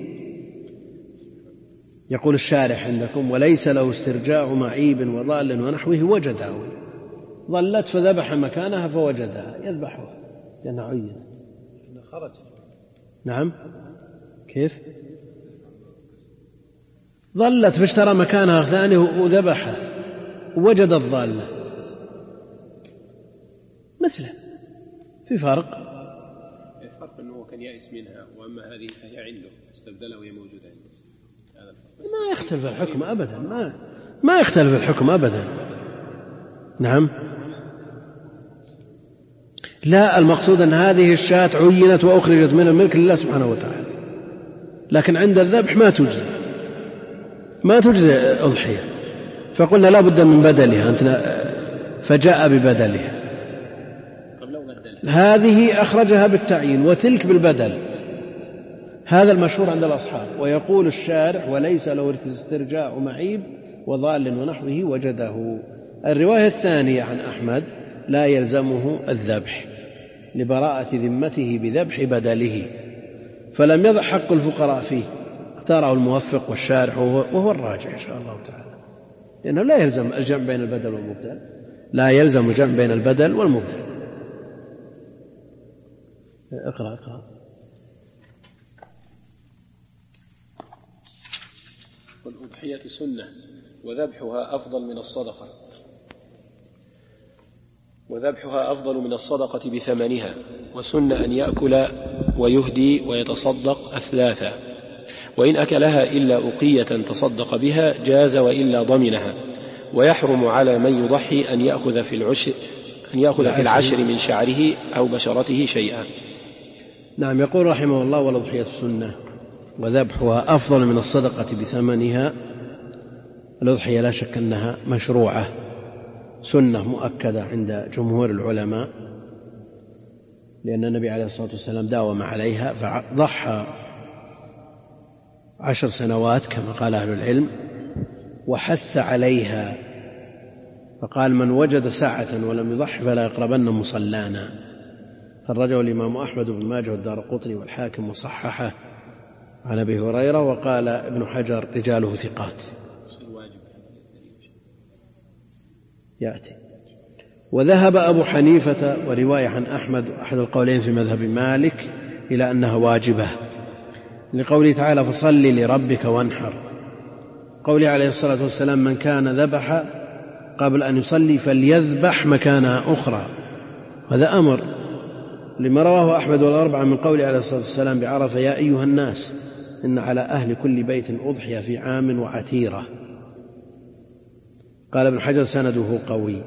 يقول الشارح عندكم وليس له استرجاع معيب وضال ونحوه وجده، ضلت فذبح مكانها فوجدها يذبحها لأنها عينت. خرج. نعم كيف؟ ظلت فاشترى مكانها ثاني وذبحها ووجد الضالة مثله، في فرق أنه كان يائس منها، وأما هذه فهي عنده استبدلها وهي موجودة عنده. ما يختلف الحكم أبدا، ما يختلف الحكم أبدا. نعم. لا، المقصود أن هذه الشاة عينت وأخرجت من الملك لله سبحانه وتعالى، لكن عند الذبح ما تجزي أضحية، فقلنا لا بد من بدلها، فجاء ببدلها. هذه أخرجها بالتعيين وتلك بالبدل، هذا المشهور عند الأصحاب. ويقول الشارع: وليس له استرجاع معيب وضال ونحوه وجده. الرواية الثانية عن أحمد: لا يلزمه الذبح لبراءة ذمته بذبح بدله، فلم يضع حق الفقراء فيه، اختاره الموفق والشارع وهو الراجع إن شاء الله تعالى، لأنه لا يلزم الجمع بين البدل والمبدل، لا يلزم الجمع بين البدل والمبدل. اقرأ. والأضحية سنة وذبحها أفضل من الصدقة بثمنها، وسنة أن يأكل ويهدي ويتصدق أثلاثا، وإن أكلها إلا أقية تصدق بها جاز وإلا ضمنها، ويحرم على من يضحي أن يأخذ في العشر من شعره أو بشرته شيئا. نعم. يقول رحمه الله: والأضحية سنة وذبحها أفضل من الصدقة بثمنها. الأضحية لا شك أنها مشروعة، سنة مؤكدة عند جمهور العلماء، لأن النبي عليه الصلاة والسلام داوم عليها، فضحى 10 سنوات كما قال أهل العلم، وحث عليها فقال: من وجد ساعة ولم يضح فلا يقربن مصلانا. خرجه الإمام أحمد بن ماجه والدارقطني والحاكم وصححه عن أبي هريرة، وقال ابن حجر: رجاله ثقات. يأتي. وذهب أبو حنيفة ورواية عن أحمد أحد القولين في مذهب مالك إلى أنها واجبة، لقوله تعالى: فصل لربك وانحر. قوله عليه الصلاة والسلام: من كان ذبح قبل أن يصلي فليذبح مكانها أخرى. هذا أمر لما رواه أحمد والأربعة من قوله عليه الصلاة والسلام بعرفة: يا أيها الناس إن على أهل كل بيت أضحية في عام وعتيرة. قال ابن حجر: سنده قوي.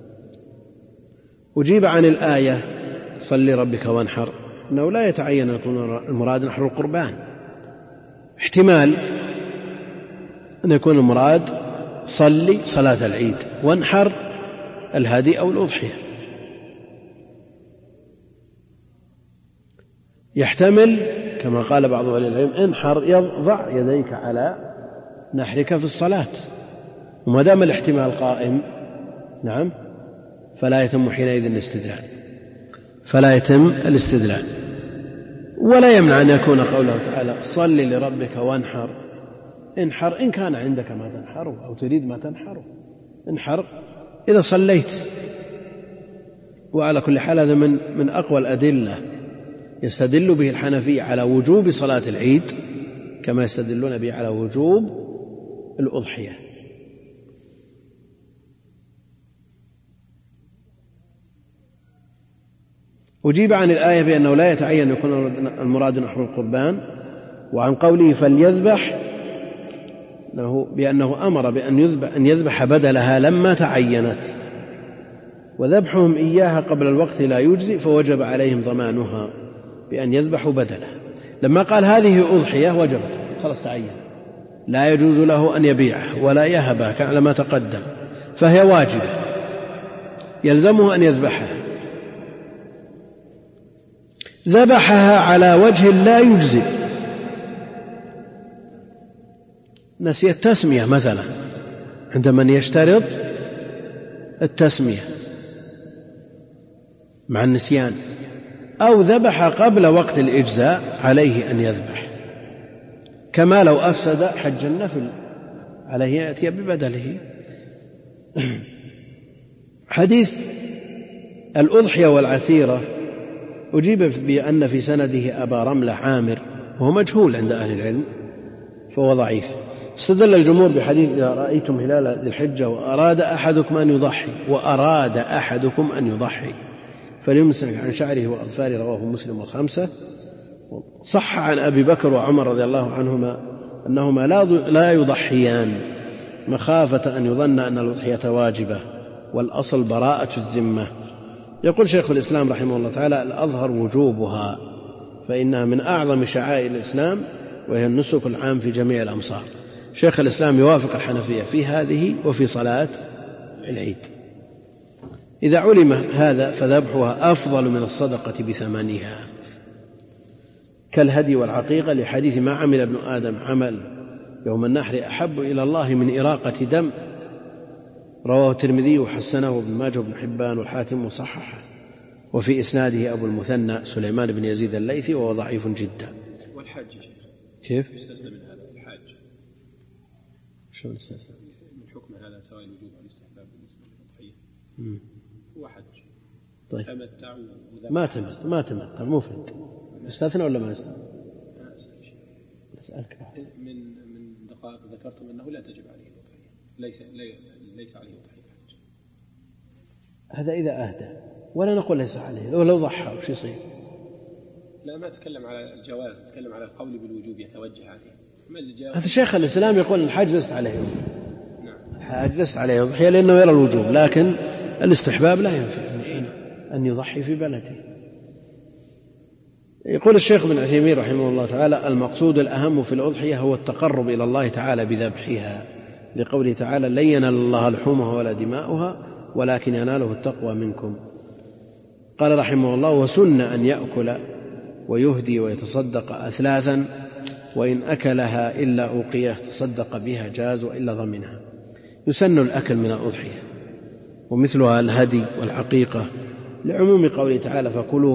أجيب عن الآية: صل لربك وانحر، أنه لا يتعين أن يكون المراد نحر القربان، احتمال أن يكون المراد صلي صلاة العيد وانحر الهدي أو الأضحية، يحتمل كما قال بعض أهل العلم: انحر يضع يديك على نحرك في الصلاة، وما دام الاحتمال قائم نعم فلا يتم حينئذ الاستدلال، ولا يمنع أن يكون قوله تعالى: صل لربك وانحر، انحر إن كان عندك ما تنحره أو تريد ما تنحره، انحر إذا صليت. وعلى كل حال هذا من أقوى الأدلة يستدل به الحنفية على وجوب صلاة العيد، كما يستدلون به على وجوب الأضحية. أجيب عن الآية بأنه لا يتعين أن يكون المراد نحر القربان، وعن قوله فليذبح بأنه أمر بأن يذبح بدلها لما تعينت، وذبحهم إياها قبل الوقت لا يجزي، فوجب عليهم ضمانها بأن يذبحوا بدلها. لما قال هذه أضحية وجبت خلاص تعين، لا يجوز له أن يبيعه ولا يهبه على ما تقدم، فهي واجبة يلزمه أن يذبحها. ذبحها على وجه لا يجزي، نسي التسمية مثلا عند من يشترط التسمية مع النسيان، أو ذبح قبل وقت الإجزاء عليه أن يذبح، كما لو أفسد حج النفل عليه يأتي ببدله. حديث الأضحية والعتيرة أجيب بأن في سنده أبا رملة عامر، وهو مجهول عند أهل العلم فهو ضعيف. استدل الجمهور بحديث إذا رأيتم هلال ذي الحجة وأراد أحدكم أن يضحي فليمسك عن شعره وأظفاره، رواه مسلم والخمسة. صح عن أبي بكر وعمر رضي الله عنهما أنهما لا يضحيان مخافة أن يظن أن الأضحية واجبة، والأصل براءة الذمة. يقول شيخ الإسلام رحمه الله تعالى: الأظهر وجوبها، فإنها من أعظم شعائر الإسلام، وهي النسك العام في جميع الأمصار. شيخ الإسلام يوافق الحنفية في هذه وفي صلاة العيد. إذا علم هذا فذبحها أفضل من الصدقة بثمنها، كالهدي والعقيقة، لحديث ما عمل ابن آدم عمل يوم النحر أحب إلى الله من إراقة دم، رواه الترمذي وحسنه وابن ماجه وابن حبان والحاكم وصححه، وفي إسناده أبو المثنى سليمان بن يزيد الليثي وهو ضعيف جدا. والحج كيف يستثنى من هذا الحاج؟ شو الاستثناء من حكم هذا سواء الوجوب أو الاستحباب بالنسبة للأضحية؟ هو حج. طيب تمتع ما تمتع مفرد، يستثنى ولا ما يستثنى؟ أسألك من دقائق ذكرتم أنه لا تجب عليه الأضحية، ليس عليه أضحية الحج. هذا إذا أهدى، ولا نقول ليس عليه، لو ضحى وش يصير؟ لا، ما أتكلم على الجواز، أتكلم على القول بالوجوب يتوجه عليه. هذا شيخ الإسلام يقول الحج ليس عليه. نعم. الحج ليس عليه أضحية لأنه يرى الوجوب، لكن الاستحباب لا ينفع أن يضحي في بلده. يقول الشيخ ابن عثيمين رحمه الله تعالى: المقصود الأهم في الأضحية هو التقرب إلى الله تعالى بذبحها، لقوله تعالى: لن ينال الله لحومها ولا دماؤها ولكن يناله التقوى منكم. قال رحمه الله: وسن أن يأكل ويهدي ويتصدق أثلاثا، وإن أكلها إلا أوقية تصدق بها جاز وإلا ضمنها. يسن الأكل من الأضحية، ومثلها الهدي والعقيقة، لعموم قوله تعالى: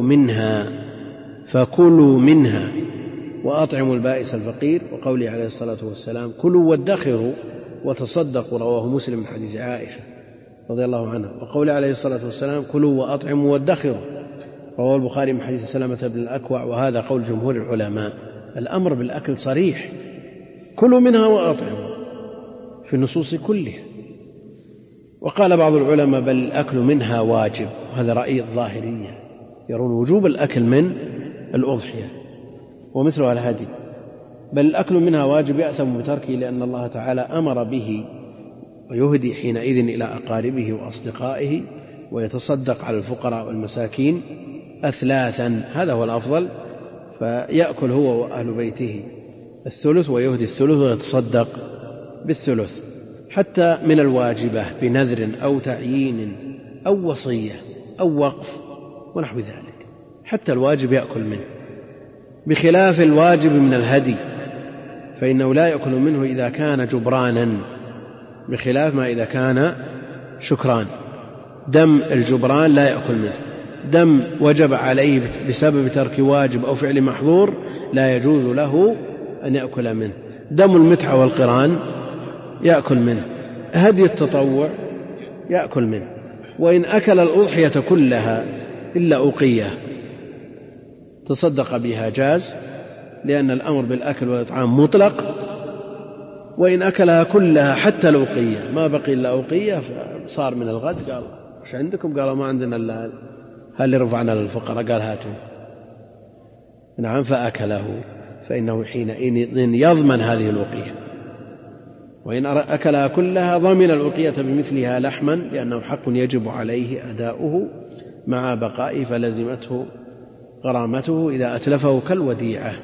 فكلوا منها وأطعموا البائس الفقير، وقوله عليه الصلاة والسلام: كلوا وادخروا وتصدقوا، رواه مسلم من حديث عائشة رضي الله عنها، وقوله عليه الصلاة والسلام: كلوا وأطعموا وادخروا، رواه البخاري من حديث سلمة بن الأكوع، وهذا قول جمهور العلماء. الأمر بالأكل صريح: كلوا منها وأطعموا، في النصوص كلها. وقال بعض العلماء: بل الأكل منها واجب، وهذا رأي الظاهرية، يرون وجوب الأكل من الأضحية. ومثلها الهدي: بل الأكل منها واجب يأثم بتركه، لأن الله تعالى أمر به، ويهدي حينئذ إلى أقاربه وأصدقائه، ويتصدق على الفقراء والمساكين أثلاثا، هذا هو الأفضل، فيأكل هو وأهل بيته الثلث ويهدي الثلث ويتصدق بالثلث، حتى من الواجبة بنذر أو تعيين أو وصية أو وقف ونحو ذلك، حتى الواجب يأكل منه، بخلاف الواجب من الهدي فإنه لا يأكل منه إذا كان جبرانا، بخلاف ما إذا كان شكران. دم الجبران لا يأكل منه، دم وجب عليه بسبب ترك واجب أو فعل محظور لا يجوز له أن يأكل منه. دم المتعة والقران يأكل منه، هدي التطوع يأكل منه. وإن أكل الأضحية كلها إلا أوقية تصدق بها جاز، لأن الأمر بالأكل والإطعام مطلق. وإن أكلها كلها حتى الأوقية ما بقي إلا أوقية، صار من الغد قال وش عندكم؟ قالوا ما عندنا إلا هل رفعنا للفقراء، قال هاتوا، نعم، فأكله، فإنه حينئذ يضمن هذه الأوقية. وإن أكلها كلها ضمن الأوقية بمثلها لحما، لأنه حق يجب عليه أداؤه مع بقائه، فلزمته غرامته إذا أتلفه كالوديعة.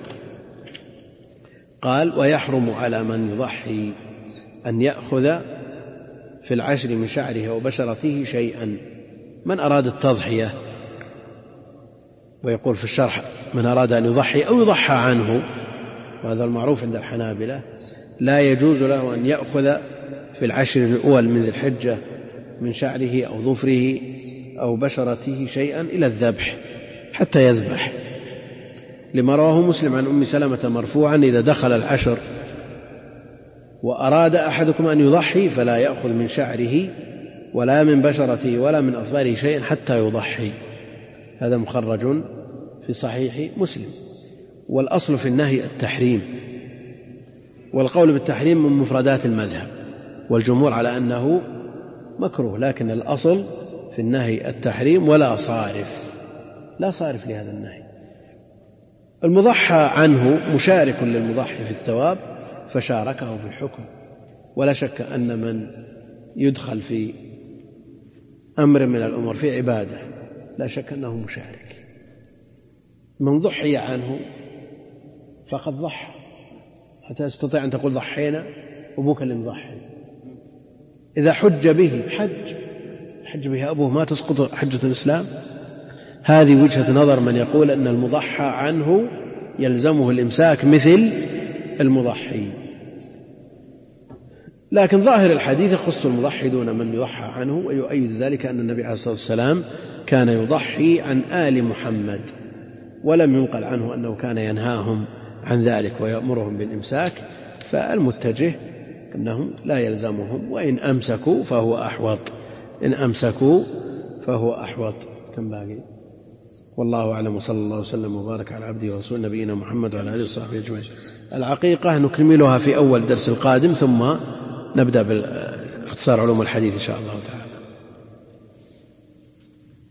قال: ويحرم على من يضحي أن يأخذ في العشر من شعره وبشرته شيئا. من أراد التضحية، ويقول في الشرح: من أراد أن يضحي أو يضحى عنه، وهذا المعروف عند الحنابلة، لا يجوز له أن يأخذ في العشر الأول من ذي الحجة من شعره أو ظفره أو بشرته شيئا إلى الذبح حتى يذبح، لما رواه مسلم عن أم سلمة مرفوعا: إذا دخل العشر وأراد أحدكم أن يضحي فلا يأخذ من شعره ولا من بشرته ولا من أظفاره شيئا حتى يضحي. هذا مخرج في صحيح مسلم. والأصل في النهي التحريم، والقول بالتحريم من مفردات المذهب، والجمهور على أنه مكروه، لكن الأصل في النهي التحريم ولا صارف، لا صارف لهذا النهي. المضحى عنه مشارك للمضحي في الثواب فشاركه في الحكم، ولا شك أن من يدخل في أمر من الأمور في عبادة لا شك أنه مشارك. من ضحي عنه فقد ضحى، حتى تستطيع أن تقول ضحينا أبوك اللي مضحي. إذا حج به حج به أبوه ما تسقط حجة الإسلام. هذه وجهة نظر من يقول أن المضحى عنه يلزمه الإمساك مثل المضحي، لكن ظاهر الحديث يخص المضحي دون من يضحى عنه، ويؤيد ذلك أن النبي عليه الصلاة والسلام كان يضحي عن آل محمد، ولم ينقل عنه أنه كان ينهاهم عن ذلك ويأمرهم بالإمساك، فالمتجه أنهم لا يلزمهم، وإن أمسكوا فهو أحوط، إن أمسكوا فهو أحوط. كم باقي؟ والله أعلم، وصلى الله وسلم وبارك على عبده ورسوله نبينا محمد وعلى آله وصحبه أجمعين. العقيقة نكملها في أول درس القادم، ثم نبدأ باختصار علوم الحديث إن شاء الله تعالى.